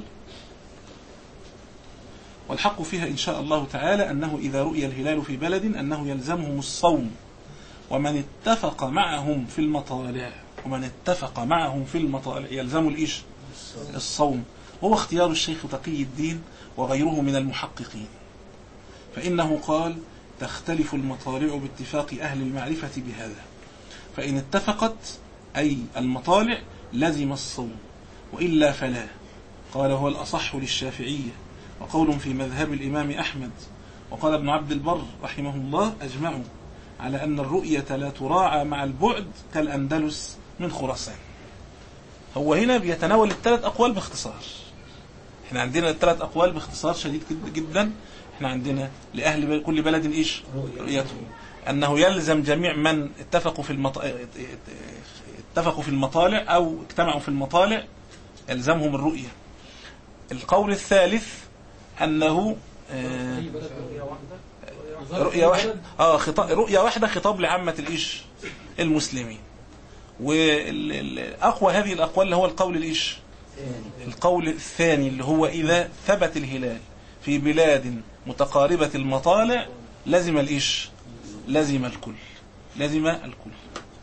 والحق فيها إن شاء الله تعالى أنه إذا رؤي الهلال في بلد أنه يلزمهم الصوم، ومن اتفق معهم في المطالع ومن اتفق معهم في المطالع يلزم الإيش؟ الصوم. هو اختيار الشيخ تقي الدين وغيره من المحققين، فإنه قال تختلف المطالع باتفاق أهل المعرفة بهذا، فإن اتفقت أي المطالع لزم الصوم، وإلا فلا. قال هو الأصح للشافعية، وقول في مذهب الإمام أحمد. وقال ابن عبد البر رحمه الله أجمعوا على أن الرؤية لا تراعى مع البعد كالأندلس من خراسان. هو هنا بيتناول الثلاث أقوال باختصار. احنا عندنا الثلاث أقوال باختصار شديد جدا. احنا عندنا لأهل كل بلد إيش؟ رؤيته، أنه يلزم جميع من اتفقوا في المط... اتفقوا في المطالع أو اجتمعوا في المطالع يلزمهم الرؤية. القول الثالث أنه آه رؤية واحدة آه خطاب رؤية واحدة خطاب لعامة الإيش؟ المسلمين. والأقوى هذه الأقوال اللي هو القول الإيش؟ القول الثاني اللي هو إذا ثبت الهلال في بلاد متقاربة المطالع لازم الإيش؟ لازم الكل لازم الكل.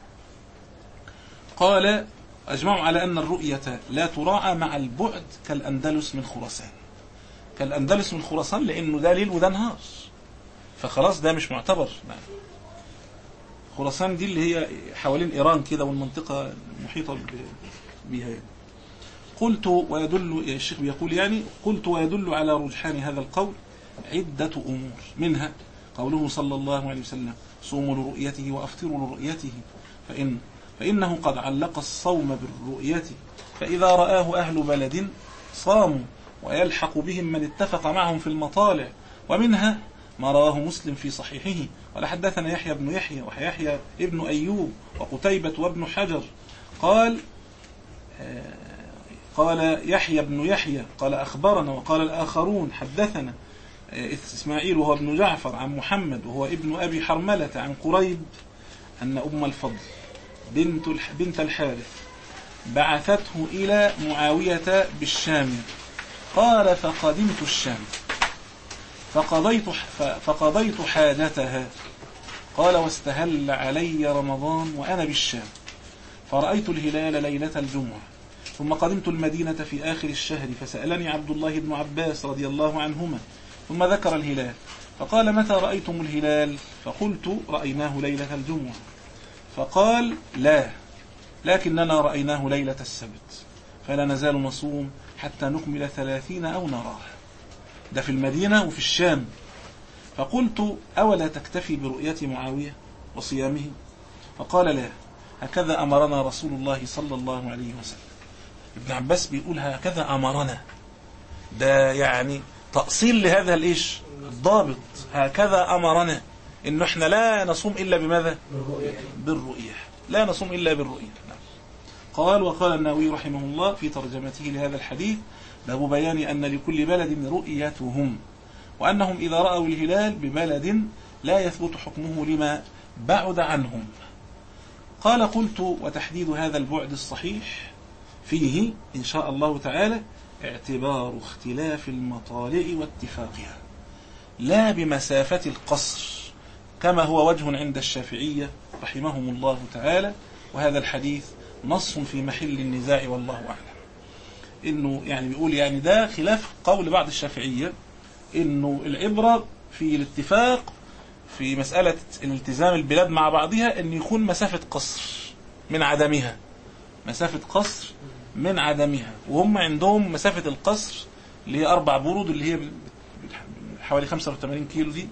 قال أجمعوا على أن الرؤية لا تراعى مع البعد كالأندلس من خراسان. كالأندلس من خراسان لأنه ده ليل وده نهار، فخلاص ده مش معتبر. خراسان دي اللي هي حوالين إيران كده والمنطقة المحيطة بها. قلت ويدل الشيخ بيقول يعني قلت ويدل على رجحان هذا القول عدة أمور، منها قوله صلى الله عليه وسلم صوموا لرؤيته وأفطروا لرؤيته، فإن فإنه قد علق الصوم بالرؤية، فإذا رآه أهل بلد صاموا ويلحق بهم من اتفق معهم في المطالع. ومنها ما رواه مسلم في صحيحه قال حدثنا يحيى بن يحيى ويحيى ابن أيوب وقتيبة وابن حجر قال قال يحيى بن يحيى قال أخبرنا، وقال الآخرون حدثنا إسماعيل وهو ابن جعفر عن محمد وهو ابن أبي حرملة عن قريب أن أم الفضل بنت بنت الحارث بعثته إلى معاوية بالشام، قال فقدمت الشام فقضيت فقضيت حاجتها، قال واستهل علي رمضان وأنا بالشام، فرأيت الهلال ليلة الجمعة، ثم قدمت المدينة في آخر الشهر، فسألني عبد الله بن عباس رضي الله عنهما، ثم ذكر الهلال فقال متى رأيتم الهلال؟ فقلت رأيناه ليلة الجمعة، فقال لا، لكننا رأيناه ليلة السبت، فلا نزال نصوم حتى نكمل ثلاثين أو نراه. ده في المدينة وفي الشام. فقلت أولا تكتفي برؤية معاوية وصيامه؟ فقال لا، هكذا أمرنا رسول الله صلى الله عليه وسلم. ابن عباس بيقول هكذا أمرنا، ده يعني تأصيل لهذا الإيش الضابط، هكذا أمرنا إنه إحنا لا نصوم إلا بماذا؟ بالرؤية، لا نصوم إلا بالرؤية. قال وقال النووي رحمه الله في ترجمته لهذا الحديث باب بيان أن لكل بلد رؤيتهم، وأنهم إذا رأوا الهلال ببلد لا يثبت حكمه لما بعد عنهم. قال قلت وتحديد هذا البعد الصحيح فيه إن شاء الله تعالى اعتبار اختلاف المطالع واتفاقها لا بمسافة القصر كما هو وجه عند الشافعية رحمهم الله تعالى، وهذا الحديث نص في محل النزاع والله أعلم. إنه يعني بيقول يعني ده خلاف قول بعض الشافعية إنه العبرة في الاتفاق في مسألة الالتزام البلاد مع بعضها إن يكون مسافة قصر من عدمها، مسافة قصر من عدمها، وهم عندهم مسافة القصر اللي هي أربع برود اللي هي حوالي خمسة وثمانين كيلو دي،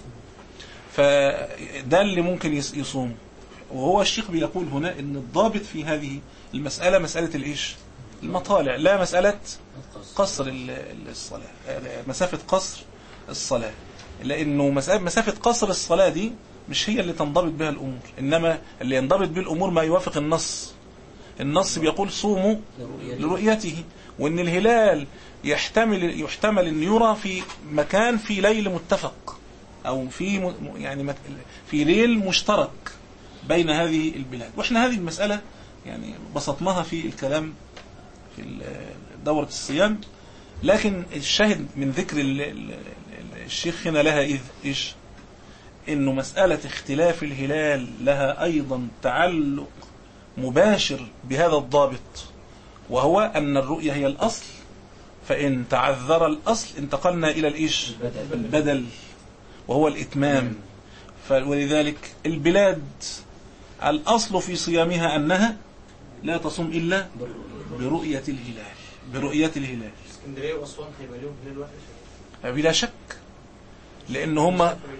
فده اللي ممكن يصوم. وهو الشيخ بيقول هنا إن الضابط في هذه المسألة مسألة الإيش المطالع، لا مسألة قصر الصلاة، مسافة قصر الصلاة، لأنه مسافة قصر الصلاة دي مش هي اللي تنضبط بها الأمور، إنما اللي ينضبط به الأمور ما يوافق النص. النص بيقول صوموا لرؤيته، وإن الهلال يحتمل يحتمل أن يرى في مكان في ليل متفق أو في يعني في ليل مشترك بين هذه البلاد. وإحنا هذه المسألة يعني بسطناها في الكلام في دورة الصيام، لكن الشاهد من ذكر الشيخ هنا لها إذ إيش إنه مسألة اختلاف الهلال لها أيضا تعلق مباشر بهذا الضابط، وهو أن الرؤية هي الأصل، فإن تعذر الأصل انتقلنا إلى الإيش البدل وهو الإتمام. ولذلك البلاد الأصل في صيامها أنها لا تصوم إلا برؤية الهلال، برؤية الهلال. اسكندرية وأسوان هيبقى لهم هلال واحد بلا شك، لأن هم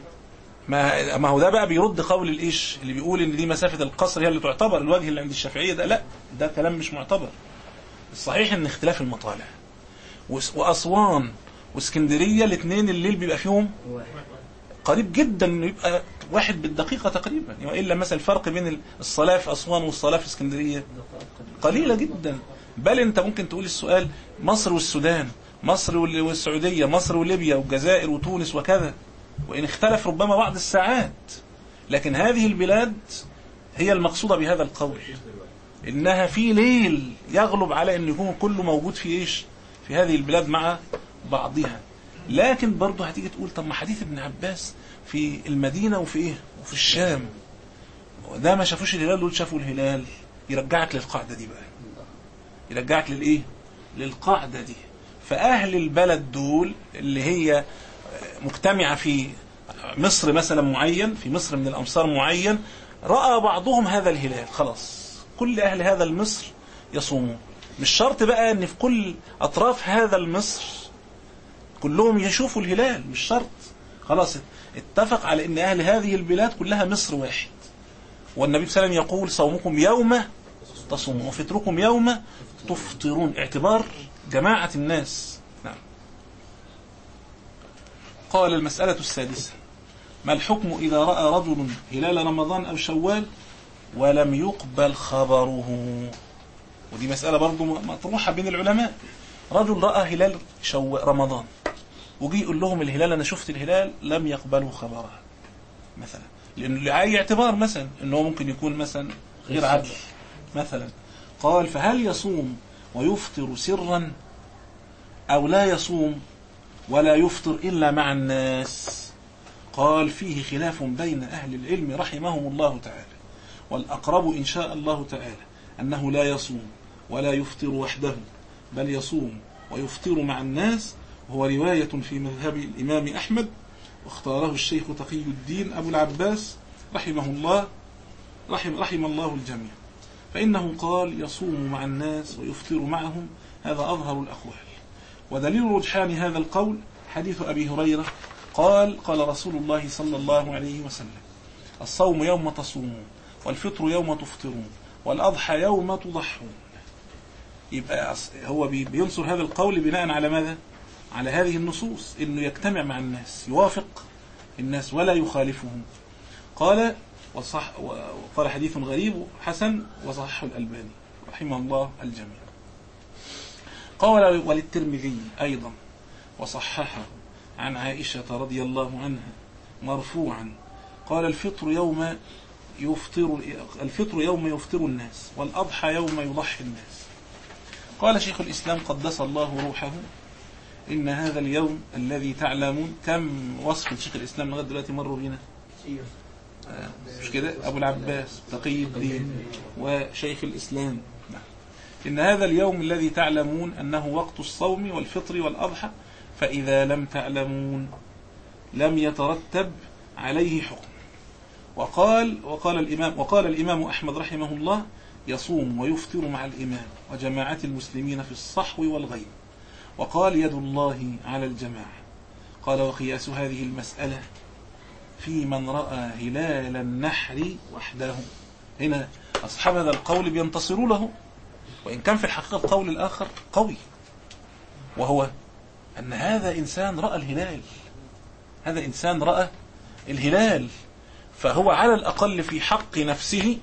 ما ما هو ده بقى بيرد قول الإيش اللي بيقول إن دي مسافة القصر هي اللي تعتبر، الوجه اللي عند الشافعية ده لا، ده كلام مش معتبر. الصحيح إن اختلاف المطالع، وأسوان واسكندرية الاثنين الليل بيبقى فيهم قريب جدا، انه يبقى واحد بالدقيقة تقريبا، وإلا مثلا الفرق بين الصلاة في أسوان والصلاة في اسكندرية قليلة جدا. بل انت ممكن تقول السؤال مصر والسودان، مصر والسعودية، مصر وليبيا والجزائر وتونس وكذا، وإن اختلف ربما بعض الساعات، لكن هذه البلاد هي المقصودة بهذا القول، إنها في ليل يغلب على أن يكون كله موجود في إيش في هذه البلاد مع بعضها. لكن برضه هتيجي تقول طب ما حديث ابن عباس في المدينة وفي إيه وفي الشام، ده ما شافوش الهلال دول شافوا الهلال، يرجعك للقاعدة دي بقى، يرجعك للإيه للقاعدة دي. فأهل البلد دول اللي هي مجتمعة في مصر مثلا معين، في مصر من الأمصار معين، رأى بعضهم هذا الهلال، خلاص كل أهل هذا المصر يصومون. مش شرط بقى أن في كل أطراف هذا المصر كلهم يشوفوا الهلال، مش شرط. خلاص اتفق على أن أهل هذه البلاد كلها مصر واحد. والنبي صلى الله عليه وسلم يقول صومكم يوم تصومون وفطركم يوم تفطرون، اعتبار جماعة الناس. نعم. قال المسألة السادسة: ما الحكم إذا رأى رجل هلال رمضان أو شوال ولم يقبل خبره؟ ودي مسألة برضو مطروحة بين العلماء. رجل رأى هلال شوال رمضان وجي يقول لهم الهلال أنا شفت الهلال، لم يقبلوا خبره مثلا، لأنه لأي اعتبار مثلا أنه ممكن يكون مثلا غير عدل مثلا. قال: فهل يصوم ويفطر سرا أو لا يصوم ولا يفطر إلا مع الناس؟ قال: فيه خلاف بين أهل العلم رحمهم الله تعالى، والأقرب إن شاء الله تعالى أنه لا يصوم ولا يفطر وحده، بل يصوم ويفطر مع الناس، وهو رواية في مذهب الإمام أحمد، واختاره الشيخ تقي الدين أبو العباس رحمه الله رحم, رحم الله الجميع، فإنه قال: يصوم مع الناس ويفطر معهم. هذا أظهر الأقوال. ودليل رجحان هذا القول حديث أبي هريرة قال: قال رسول الله صلى الله عليه وسلم: الصوم يوم تصومون والفطر يوم تفطرون والأضحى يوم تضحون. يبقى هو بينصر هذا القول بناء على ماذا؟ على هذه النصوص، إنه يجتمع مع الناس، يوافق الناس ولا يخالفهم. قال: وصح وقال حديث غريب حسن وصححه الألباني رحمه الله الجميع. قال: وللترمذي أيضا وصححه عن عائشة رضي الله عنها مرفوعا قال: الفطر يوم يفطر الفطر يوم يفطر الناس والأضحى يوم يضحي الناس. قال شيخ الإسلام قدس الله روحه: إن هذا اليوم الذي تعلمون. كم وصف شيخ الإسلام لغاية دلوقتي مروا بنا؟ آه مش كده؟ أبو العباس تقي الدين وشيخ الإسلام. إن هذا اليوم الذي تعلمون أنه وقت الصوم والفطر والأضحى، فإذا لم تعلمون لم يترتب عليه حكم. وقال وقال الإمام وقال الإمام أحمد رحمه الله: يصوم ويفطر مع الإمام وجماعة المسلمين في الصحو والغيب. وقال: يد الله على الجماعة. قال: وقياس هذه المسألة في من رأى هلال النحر وحده. هنا أصحاب هذا القول بينتصروا له، وإن كان في الحقيقة القول الآخر قوي، وهو أن هذا إنسان رأى الهلال، هذا إنسان رأى الهلال، فهو على الأقل في حق نفسه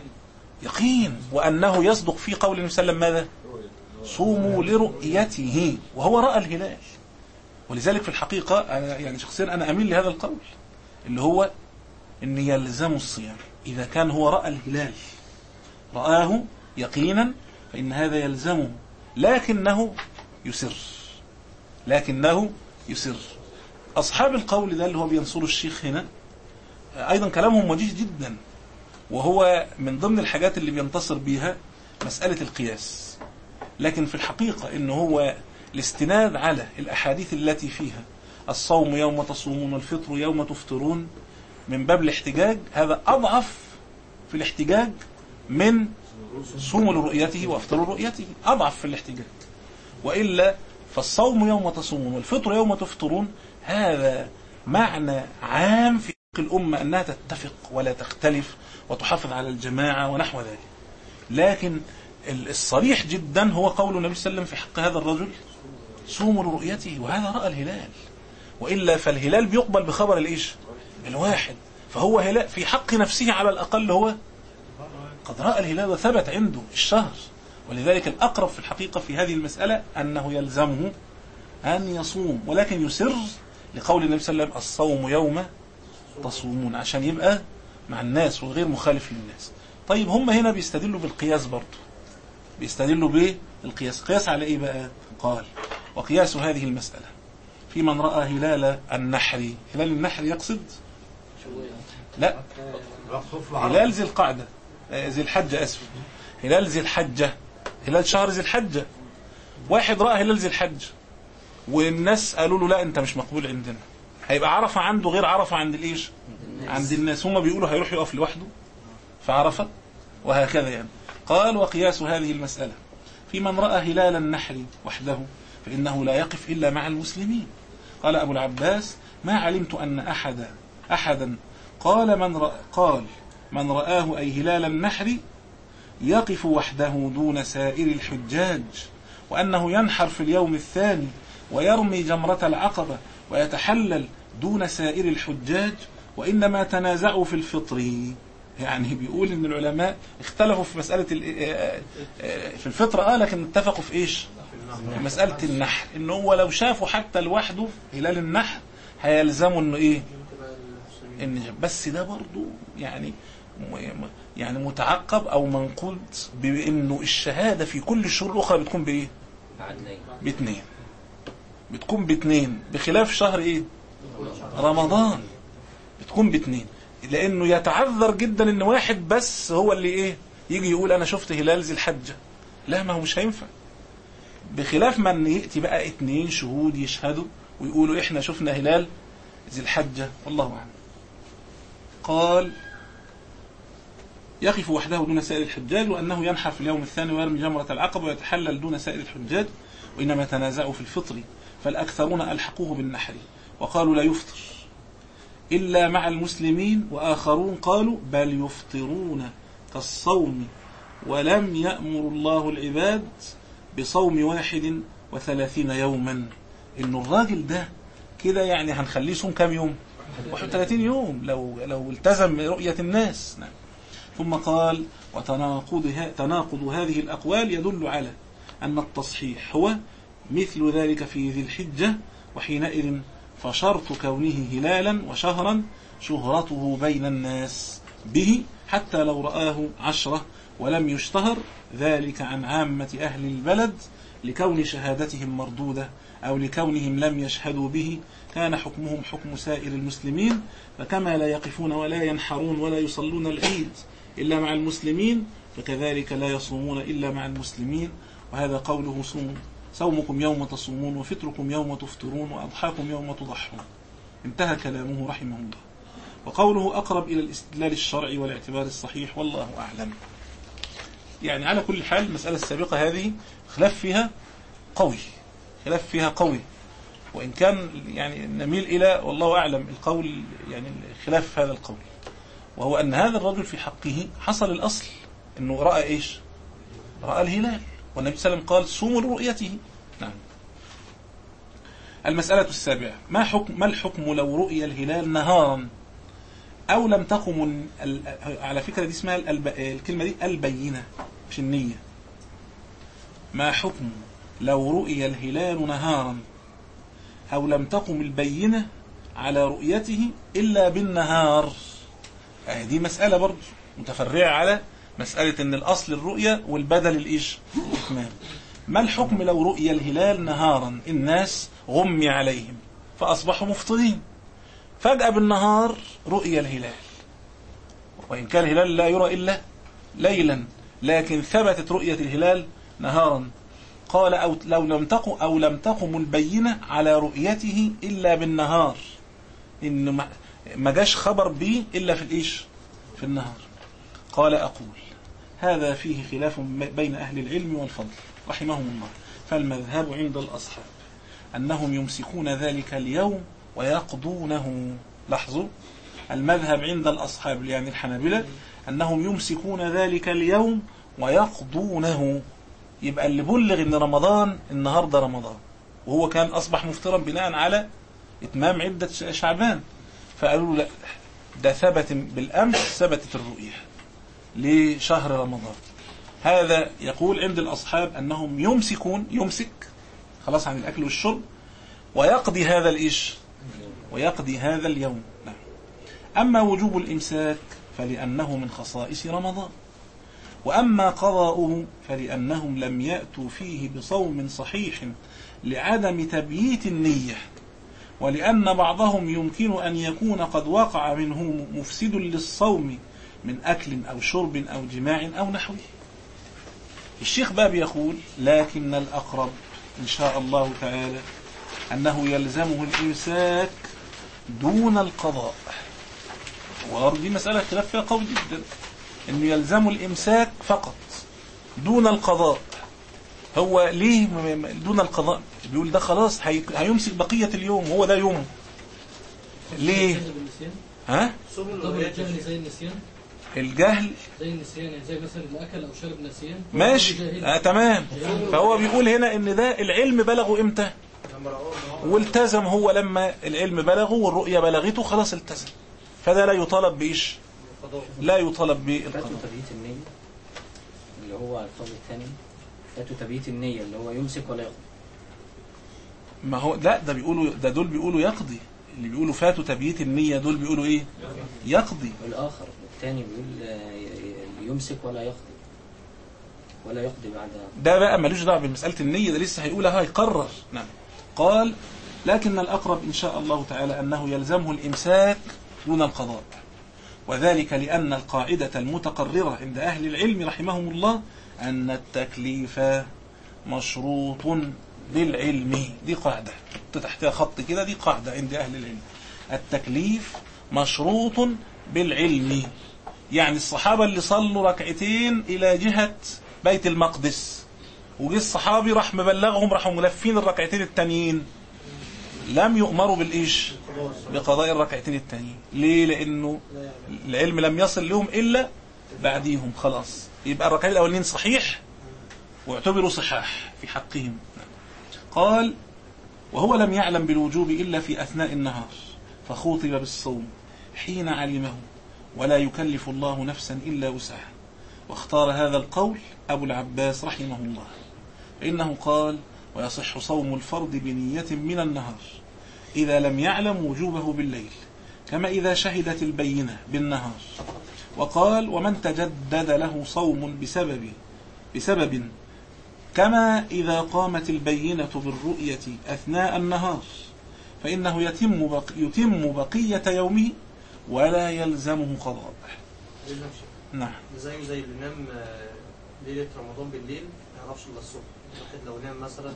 يقين، وأنه يصدق في قول النبي صلى الله عليه وسلم ماذا؟ صوموا لرؤيته، وهو رأى الهلال. ولذلك في الحقيقة أنا يعني شخصيا أنا أميل لهذا القول، اللي هو أن يلزم الصيام إذا كان هو رأى الهلال، رآه يقينا، فإن هذا يلزمه، لكنه يسر لكنه يسر أصحاب القول ده اللي هو بينصر الشيخ هنا أيضا كلامهم وجيه جدا، وهو من ضمن الحاجات اللي بينتصر بيها مسألة القياس. لكن في الحقيقة إنه هو الاستناد على الأحاديث التي فيها الصوم يوم تصومون والفطر يوم تفطرون من باب الاحتجاج، هذا أضعف في الاحتجاج من صوموا لرؤيته وافطروا لرؤيته، أضعف في الاحتجاج. وإلا فالصوم يوم تصومون والفطر يوم تفطرون هذا معنى عام في الأمة أنها تتفق ولا تختلف وتحافظ على الجماعة ونحو ذلك. لكن الصريح جدا هو قول النبي صلى الله عليه وسلم في حق هذا الرجل: صوموا لرؤيته، وهذا رأى الهلال. وإلا فالهلال بيقبل بخبر الإيش؟ الواحد. فهو هلال في حق نفسه على الأقل هو قد رأى الهلال وثبت عنده الشهر. ولذلك الأقرب في الحقيقة في هذه المسألة أنه يلزمه أن يصوم، ولكن يسر لقول النبي صلى الله عليه وسلم: الصوم يوم تصومون، عشان يبقى مع الناس وغير مخالف للناس. طيب هم هنا بيستدلوا بالقياس برضو، بيستدلوا بالقياس. قياس على إيه بقى؟ قال: وقياس هذه المسألة في من رأى هلال النحر. هلال النحر يقصد لا هلال ذي القعدة ذي الحجة أسف هلال ذي الحجة هلال شهر ذي الحجة. واحد رأى هلال ذي الحجة والناس قالوا له: لا أنت مش مقبول عندنا. هيبقى عرفة عنده غير عرفة عند الإيش؟ عند الناس. هم بيقولوا هيروح يقف لوحده فعرفت، وهكذا يعني. قال وقياس هذه المسألة في من رأى هلال النحر وحده فإنه لا يقف إلا مع المسلمين. قال أبو العباس ما علمت أن أحد أحدا قال من رأ قال من رآه أي هلال النحر يقف وحده دون سائر الحجاج، وأنه ينحر في اليوم الثاني ويرمي جمرة العقبة ويتحلل دون سائر الحجاج، وإنما تنازعوا في الفطر. يعني بيقول إن العلماء اختلفوا في مسألة في الفطر آه لكن اتفقوا في إيش؟ في مسألة النحر، إنه هو لو شافوا حتى لوحده هلال النحر هيلزموا إنه إيه؟ إن بس ده برضو يعني يعني متعقب أو منقود بأنه الشهادة في كل الشهور الأخرى بتكون بإيه؟ باثنين. بتكون باثنين بخلاف شهر إيه؟ رمضان بتكون باثنين، لأنه يتعذر جدا إن واحد بس هو اللي إيه؟ يجي يقول أنا شفت هلال ذي الحجة. لا، ما هو مش هينفع. بخلاف من يأتي بقى اثنين شهود يشهدوا ويقولوا إحنا شفنا هلال ذي الحجة، والله أعلم. قال يقف وحده دون سائر الحجاج، وأنه ينحر في اليوم الثاني ويرمي جمرة العقبة ويتحلل دون سائر الحجاج، وإنما تنازعوا في الفطر، فالأكثرون ألحقوه بالنحر وقالوا لا يفطر إلا مع المسلمين، وآخرون قالوا بل يفطرون كالصوم، ولم يأمر الله العباد بصوم واحد وثلاثين يوما. إنه الراجل ده كده يعني هنخليه صوم كام يوم؟ واحد وثلاثين يوم لو لو التزم رؤية الناس. نعم. ثم قال وتناقض تناقض هذه الأقوال يدل على أن التصحيح هو مثل ذلك في ذي الحجة، وحينئذ فشرط كونه هلالا وشهرا شهرته بين الناس به حتى لو رآه عشرة ولم يشتهر ذلك عن عامة أهل البلد لكون شهادتهم مردودة أو لكونهم لم يشهدوا به، كان حكمهم حكم سائر المسلمين. فكما لا يقفون ولا ينحرون ولا يصلون العيد إلا مع المسلمين، فكذلك لا يصومون إلا مع المسلمين. وهذا قوله صوم صومكم يوم تصومون وفطركم يوم تفطرون وأضحاكم يوم تضحون. انتهى كلامه رحمه الله. وقوله أقرب إلى الاستدلال الشرعي والاعتبار الصحيح، والله أعلم. يعني على كل حال المسألة السابقة هذه خلاف فيها قوي، خلاف فيها قوي، وإن كان يعني نميل إلى والله أعلم القول يعني خلاف هذا القول، وهو أن هذا الرجل في حقه حصل الأصل أنه رأى إيش؟ رأى الهلال، والنبي صلى الله عليه وسلم قال صوموا لرؤيته. نعم. المسألة السابعة ما حكم ما الحكم لو رؤي الهلال نهارا أو لم تقم ال... على فكرة دي اسمها الب... الكلمة دي البينة مش النية. ما حكم لو رؤي الهلال نهارا أو لم تقم البينة على رؤيته إلا بالنهار؟ آه دي مسألة برضو متفرعة على مسألة أن الأصل الرؤية والبدل الإيش؟ الإتمام. ما الحكم لو رؤي الهلال نهارا الناس غمي عليهم فأصبحوا مفطرين، فجأة بالنهار رؤي الهلال، وإن كان الهلال لا يرى إلا ليلا لكن ثبتت رؤية الهلال نهارا. قال أو لو لم تقم أو لم تقم البينة على رؤيته إلا بالنهار، إن ما جاش خبر به إلا في الإيش؟ في النهار. قال أقول هذا فيه خلاف بين أهل العلم والفضل رحمهم الله، فالمذهب عند الأصحاب أنهم يمسكون ذلك اليوم ويقضونه. لاحظوا، المذهب عند الأصحاب يعني الحنابلة أنهم يمسكون ذلك اليوم ويقضونه. يبقى اللي بلغ إن رمضان النهاردة رمضان وهو كان أصبح مفطرا بناء على إتمام عدة شعبان، فقالوا لا ده ثبت بالأمس ثبتت الرؤية لشهر رمضان. هذا يقول عند الأصحاب أنهم يمسكون يمسك خلاص عن الأكل والشرب ويقضي هذا الإيش ويقضي هذا اليوم. نعم. أما وجوب الإمساك فلأنه من خصائص رمضان، وأما قضاؤه فلأنهم لم يأتوا فيه بصوم صحيح لعدم تبييت النية، ولأن بعضهم يمكن أن يكون قد وقع منه مفسد للصوم من أكل أو شرب أو جماع أو نحوه. الشيخ باب يقول لكن الأقرب إن شاء الله تعالى أنه يلزمه الإمساك دون القضاء. ودي مسألة خلاف فيها قوي جدا، انه يلزم الامساك فقط دون القضاء. هو ليه دون القضاء؟ بيقول ده خلاص هيمسك بقية اليوم، هو ده يوم. ليه؟ ها؟ الجهل زي النسيان. الجهل زي النسيان، يعني زي مثلا اللي اكل او شرب نسيان. ماشي، آه تمام. فهو بيقول هنا ان ده العلم بلغه امتى؟ والتزم هو لما العلم بلغه والرؤية بلغته خلاص التزم، فده لا يطالب بإيش؟ لا يطالب بالقضاء. فاتوا تبييت النية اللي هو القول الثاني، فاتوا تبييت النية اللي هو يمسك ولا يقضي. ما هو لا، ده بيقولوا ده دول بيقولوا يقضي، اللي بيقولوا فاتوا تبييت النية دول بيقولوا ايه؟ يقضي. والآخر الثاني بيقول يمسك ولا يقضي، ولا يقضي بعد. ده بقى ملوش دعوه بمسألة النية، ده لسه هيقولها هيقرر. نعم. قال لكن الأقرب إن شاء الله تعالى أنه يلزمه الإمساك دون القضاء، وذلك لأن القاعدة المتقررة عند أهل العلم رحمهم الله أن التكليف مشروط بالعلم. دي قاعدة تحتها خط كده، دي قاعدة عند أهل العلم. التكليف مشروط بالعلم. يعني الصحابة اللي صلوا ركعتين إلى جهة بيت المقدس وجي الصحابي راح مبلغهم راحوا ملفين الركعتين التانيين، لم يؤمروا بالإيش؟ بقضاء الركعتين التانيين. ليه؟ لأنه العلم لم يصل لهم إلا بعديهم. خلاص يبقى الركعتين الأولين صحيح واعتبروا صحاح في حقهم. قال وهو لم يعلم بالوجوب إلا في أثناء النهار فخوطب بالصوم حين علمه، ولا يكلف الله نفسا إلا وسعها. واختار هذا القول أبو العباس رحمه الله، إنه قال ويصح صوم الفرض بنية من النهار إذا لم يعلم وجوبه بالليل، كما إذا شهدت البينة بالنهار. وقال ومن تجدد له صوم بسبب بسبب كما إذا قامت البينة بالرؤية أثناء النهار فإنه يتم بق... يتم بقية يومه ولا يلزمه قضاء. نعم. زي زي اللي نام ليلة رمضان بالليل ما يعرفش الا الصبح. واحد لو نام مثلا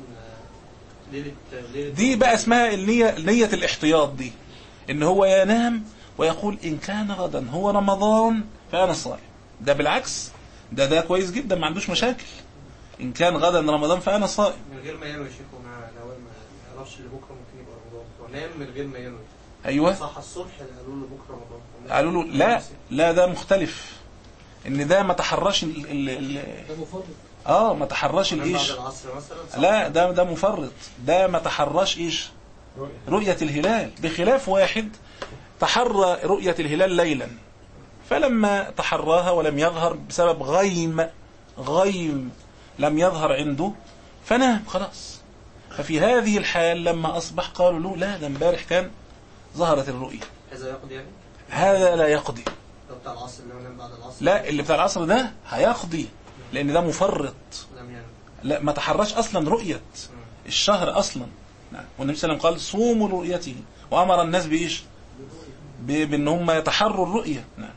ليلة ليلة دي بقى اسمها النية، نية الاحتياط دي، ان هو ينام ويقول ان كان غدا هو رمضان فانا صائم. ده بالعكس، ده ده كويس جدا ما عندوش مشاكل. ان كان غدا رمضان فانا صائم من غير ما ينوي. شيخ لو ما يعرفش اللي بكره ممكن يبقى رمضان ونام من غير ما ينوي. ايوه صح الصبح قالوا له بكره رمضان، قالوا له لا لا ده مختلف، ان ده ما تحرش ال ال ده مفرط. اه ما تحرش الايش؟ لا ده ده مفرط، ده ما تحرش ايش؟ رؤية الهلال. بخلاف واحد تحرى رؤية الهلال ليلا فلما تحراها ولم يظهر بسبب غيم غيم لم يظهر عنده فنام خلاص. ففي هذه الحال لما أصبح قالوا له لا ده امبارح كان ظهرت الرؤية. هذا يقضي يعني؟ هذا لا يقضي. ده بتاع العصر اللي نام بعد العصر؟ لا اللي بتاع العصر ده هيقضي لأن ده مفرط. لا ما تحرش أصلا رؤية الشهر أصلا. نعم. والنبي صلى الله عليه وسلم قال صوموا لرؤيته وأمر الناس بإيش؟ بأن هم يتحروا الرؤية. نعم.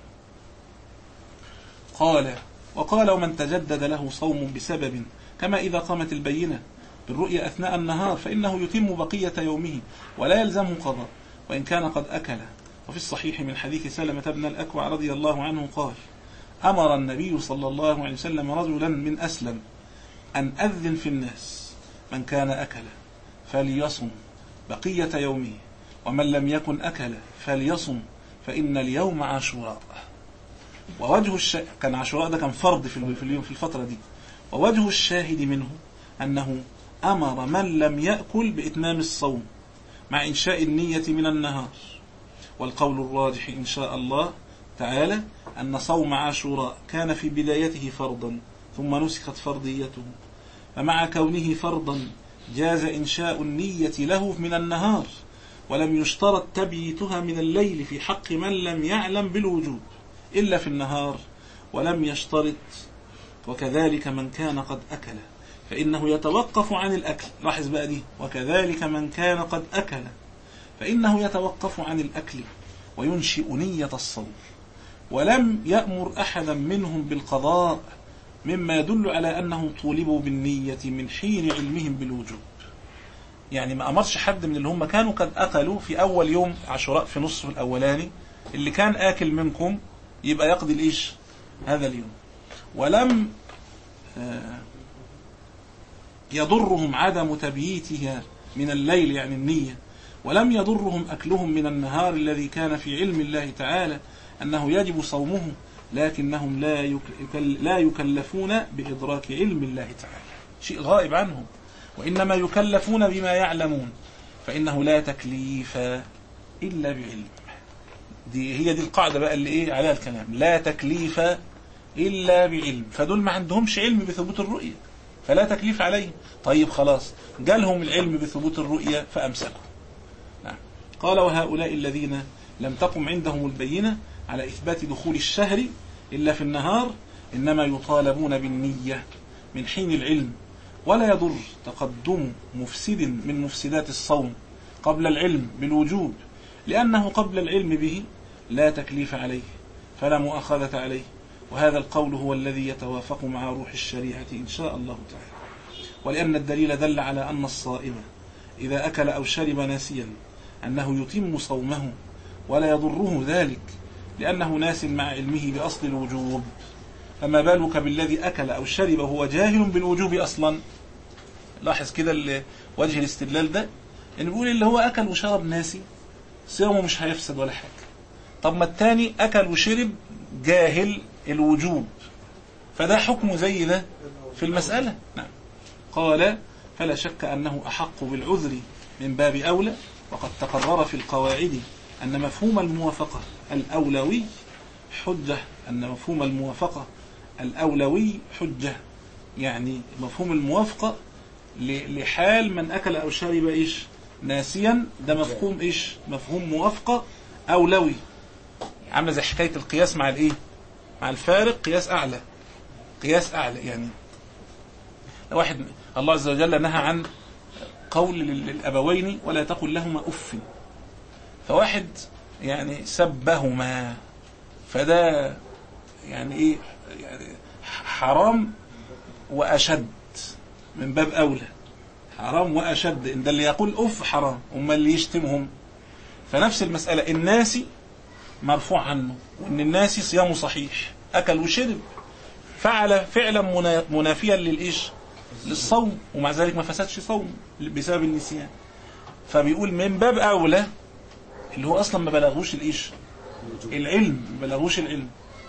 قال وقال ومن تجدد له صوم بسبب كما إذا قامت البينة بالرؤية أثناء النهار فإنه يتم بقية يومه ولا يلزمه قضاء وإن كان قد أكل. وفي الصحيح من حديث سلمة بن الأكوع رضي الله عنه قال أمر النبي صلى الله عليه وسلم رجلا من أسلم أن أذن في الناس من كان أكل فليصم بقية يومه ومن لم يكن أكل فليصم فإن اليوم عاشوراء. ووجه الشاهد كان عاشوراء ده كان فرض في اليوم في الفترة دي. ووجه الشاهد منه أنه أمر من لم يأكل بإتمام الصوم مع إنشاء النية من النهار. والقول الراجح إن شاء الله تعالى أن صوم عاشوراء كان في بدايته فرضا ثم نسخت فرضيته، فمع كونه فرضا جاز إنشاء النية له من النهار ولم يشترط تبييتها من الليل في حق من لم يعلم بالوجوب إلا في النهار ولم يشترط. وكذلك من كان قد أكل فإنه يتوقف عن الأكل. لاحظ بقى دي، وكذلك من كان قد أكل فإنه يتوقف عن الأكل وينشئ نية الصوم ولم يأمر أحدا منهم بالقضاء مما يدل على أنهم طولبوا بالنية من حين علمهم بالوجوب. يعني ما أمرش حد من اللي هم كانوا قد أكلوا في أول يوم عاشوراء في نصف الأولاني اللي كان آكل منكم يبقى يقضي الإيش هذا اليوم. ولم يضرهم عدم تبييتها من الليل يعني النية، ولم يضرهم أكلهم من النهار الذي كان في علم الله تعالى أنه يجب صومه، لكنهم لا يكل لا يكلفون بإدراك علم الله تعالى، شيء غائب عنهم، وإنما يكلفون بما يعلمون، فإنه لا تكليف إلا بعلم. دي هي دي القاعدة بقى اللي إيه عليها الكلام، لا تكليف إلا بعلم. فدول ما عندهمش علم بثبوت الرؤية فلا تكليف عليهم. طيب خلاص جالهم العلم بثبوت الرؤية فأمسكوا. نعم. قال وهؤلاء الذين لم تقم عندهم البينة على إثبات دخول الشهر إلا في النهار إنما يطالبون بالنية من حين العلم، ولا يضر تقدم مفسد من مفسدات الصوم قبل العلم بالوجوب، لأنه قبل العلم به لا تكليف عليه فلا مؤاخذة عليه. وهذا القول هو الذي يتوافق مع روح الشريعة إن شاء الله تعالى. ولأن الدليل دل على أن الصائم إذا أكل أو شرب ناسيا أنه يتم صومه ولا يضره ذلك، لأنه ناس مع علمه بأصل الوجوب. فما بالك بالذي أكل أو شرب هو جاهل بالوجوب أصلا. لاحظ كده وجه الاستدلال ده، إن بيقول اللي هو أكل وشرب ناسي صيامه مش هيفسد ولا حاجة. طب ما التاني أكل وشرب جاهل الوجوب، فده حكم زي ده في المسألة. نعم. قال فلا شك أنه أحق بالعذر من باب أولى، وقد تقرر في القواعد أن مفهوم الموافقة الأولوي حجة أن مفهوم الموافقة الأولوي حجة، يعني مفهوم الموافقة لحال من أكل أو شرب إيش ناسيا، ده مفهوم إيش مفهوم موافقة أولوي، عامله زي حكاية القياس مع الإيه مع الفارق، قياس أعلى قياس أعلى. يعني واحد الله عز وجل نهى عن قول للأبوين ولا تقل لهما أف، فواحد يعني سبهما، فده يعني إيه يعني حرام وأشد من باب أولى، حرام وأشد. إن ده اللي يقول أف حرام، أما اللي يشتمهم. فنفس المسألة الناسي مرفوع عنه، وإن الناسي صيامه صحيح، أكل وشرب فعل فعلا منافيا للإيش للصوم، ومع ذلك ما فسدش صوم بسبب النسيان. فبيقول من باب أولى اللي هو أصلا ما بلغوش الإيش العلم، ما بلغوش العلم.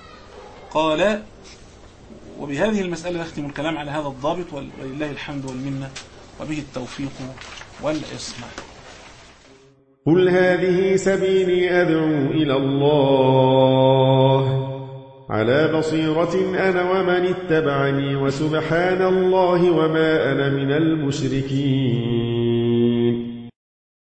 قال وبهذه المسألة نختم الكلام على هذا الضابط، ولله الحمد والمنة، وبه التوفيق والعصمة. قل هذه سبيلي أدعو إلى الله على بصيرة أنا ومن اتبعني، وسبحان الله وما أنا من المشركين.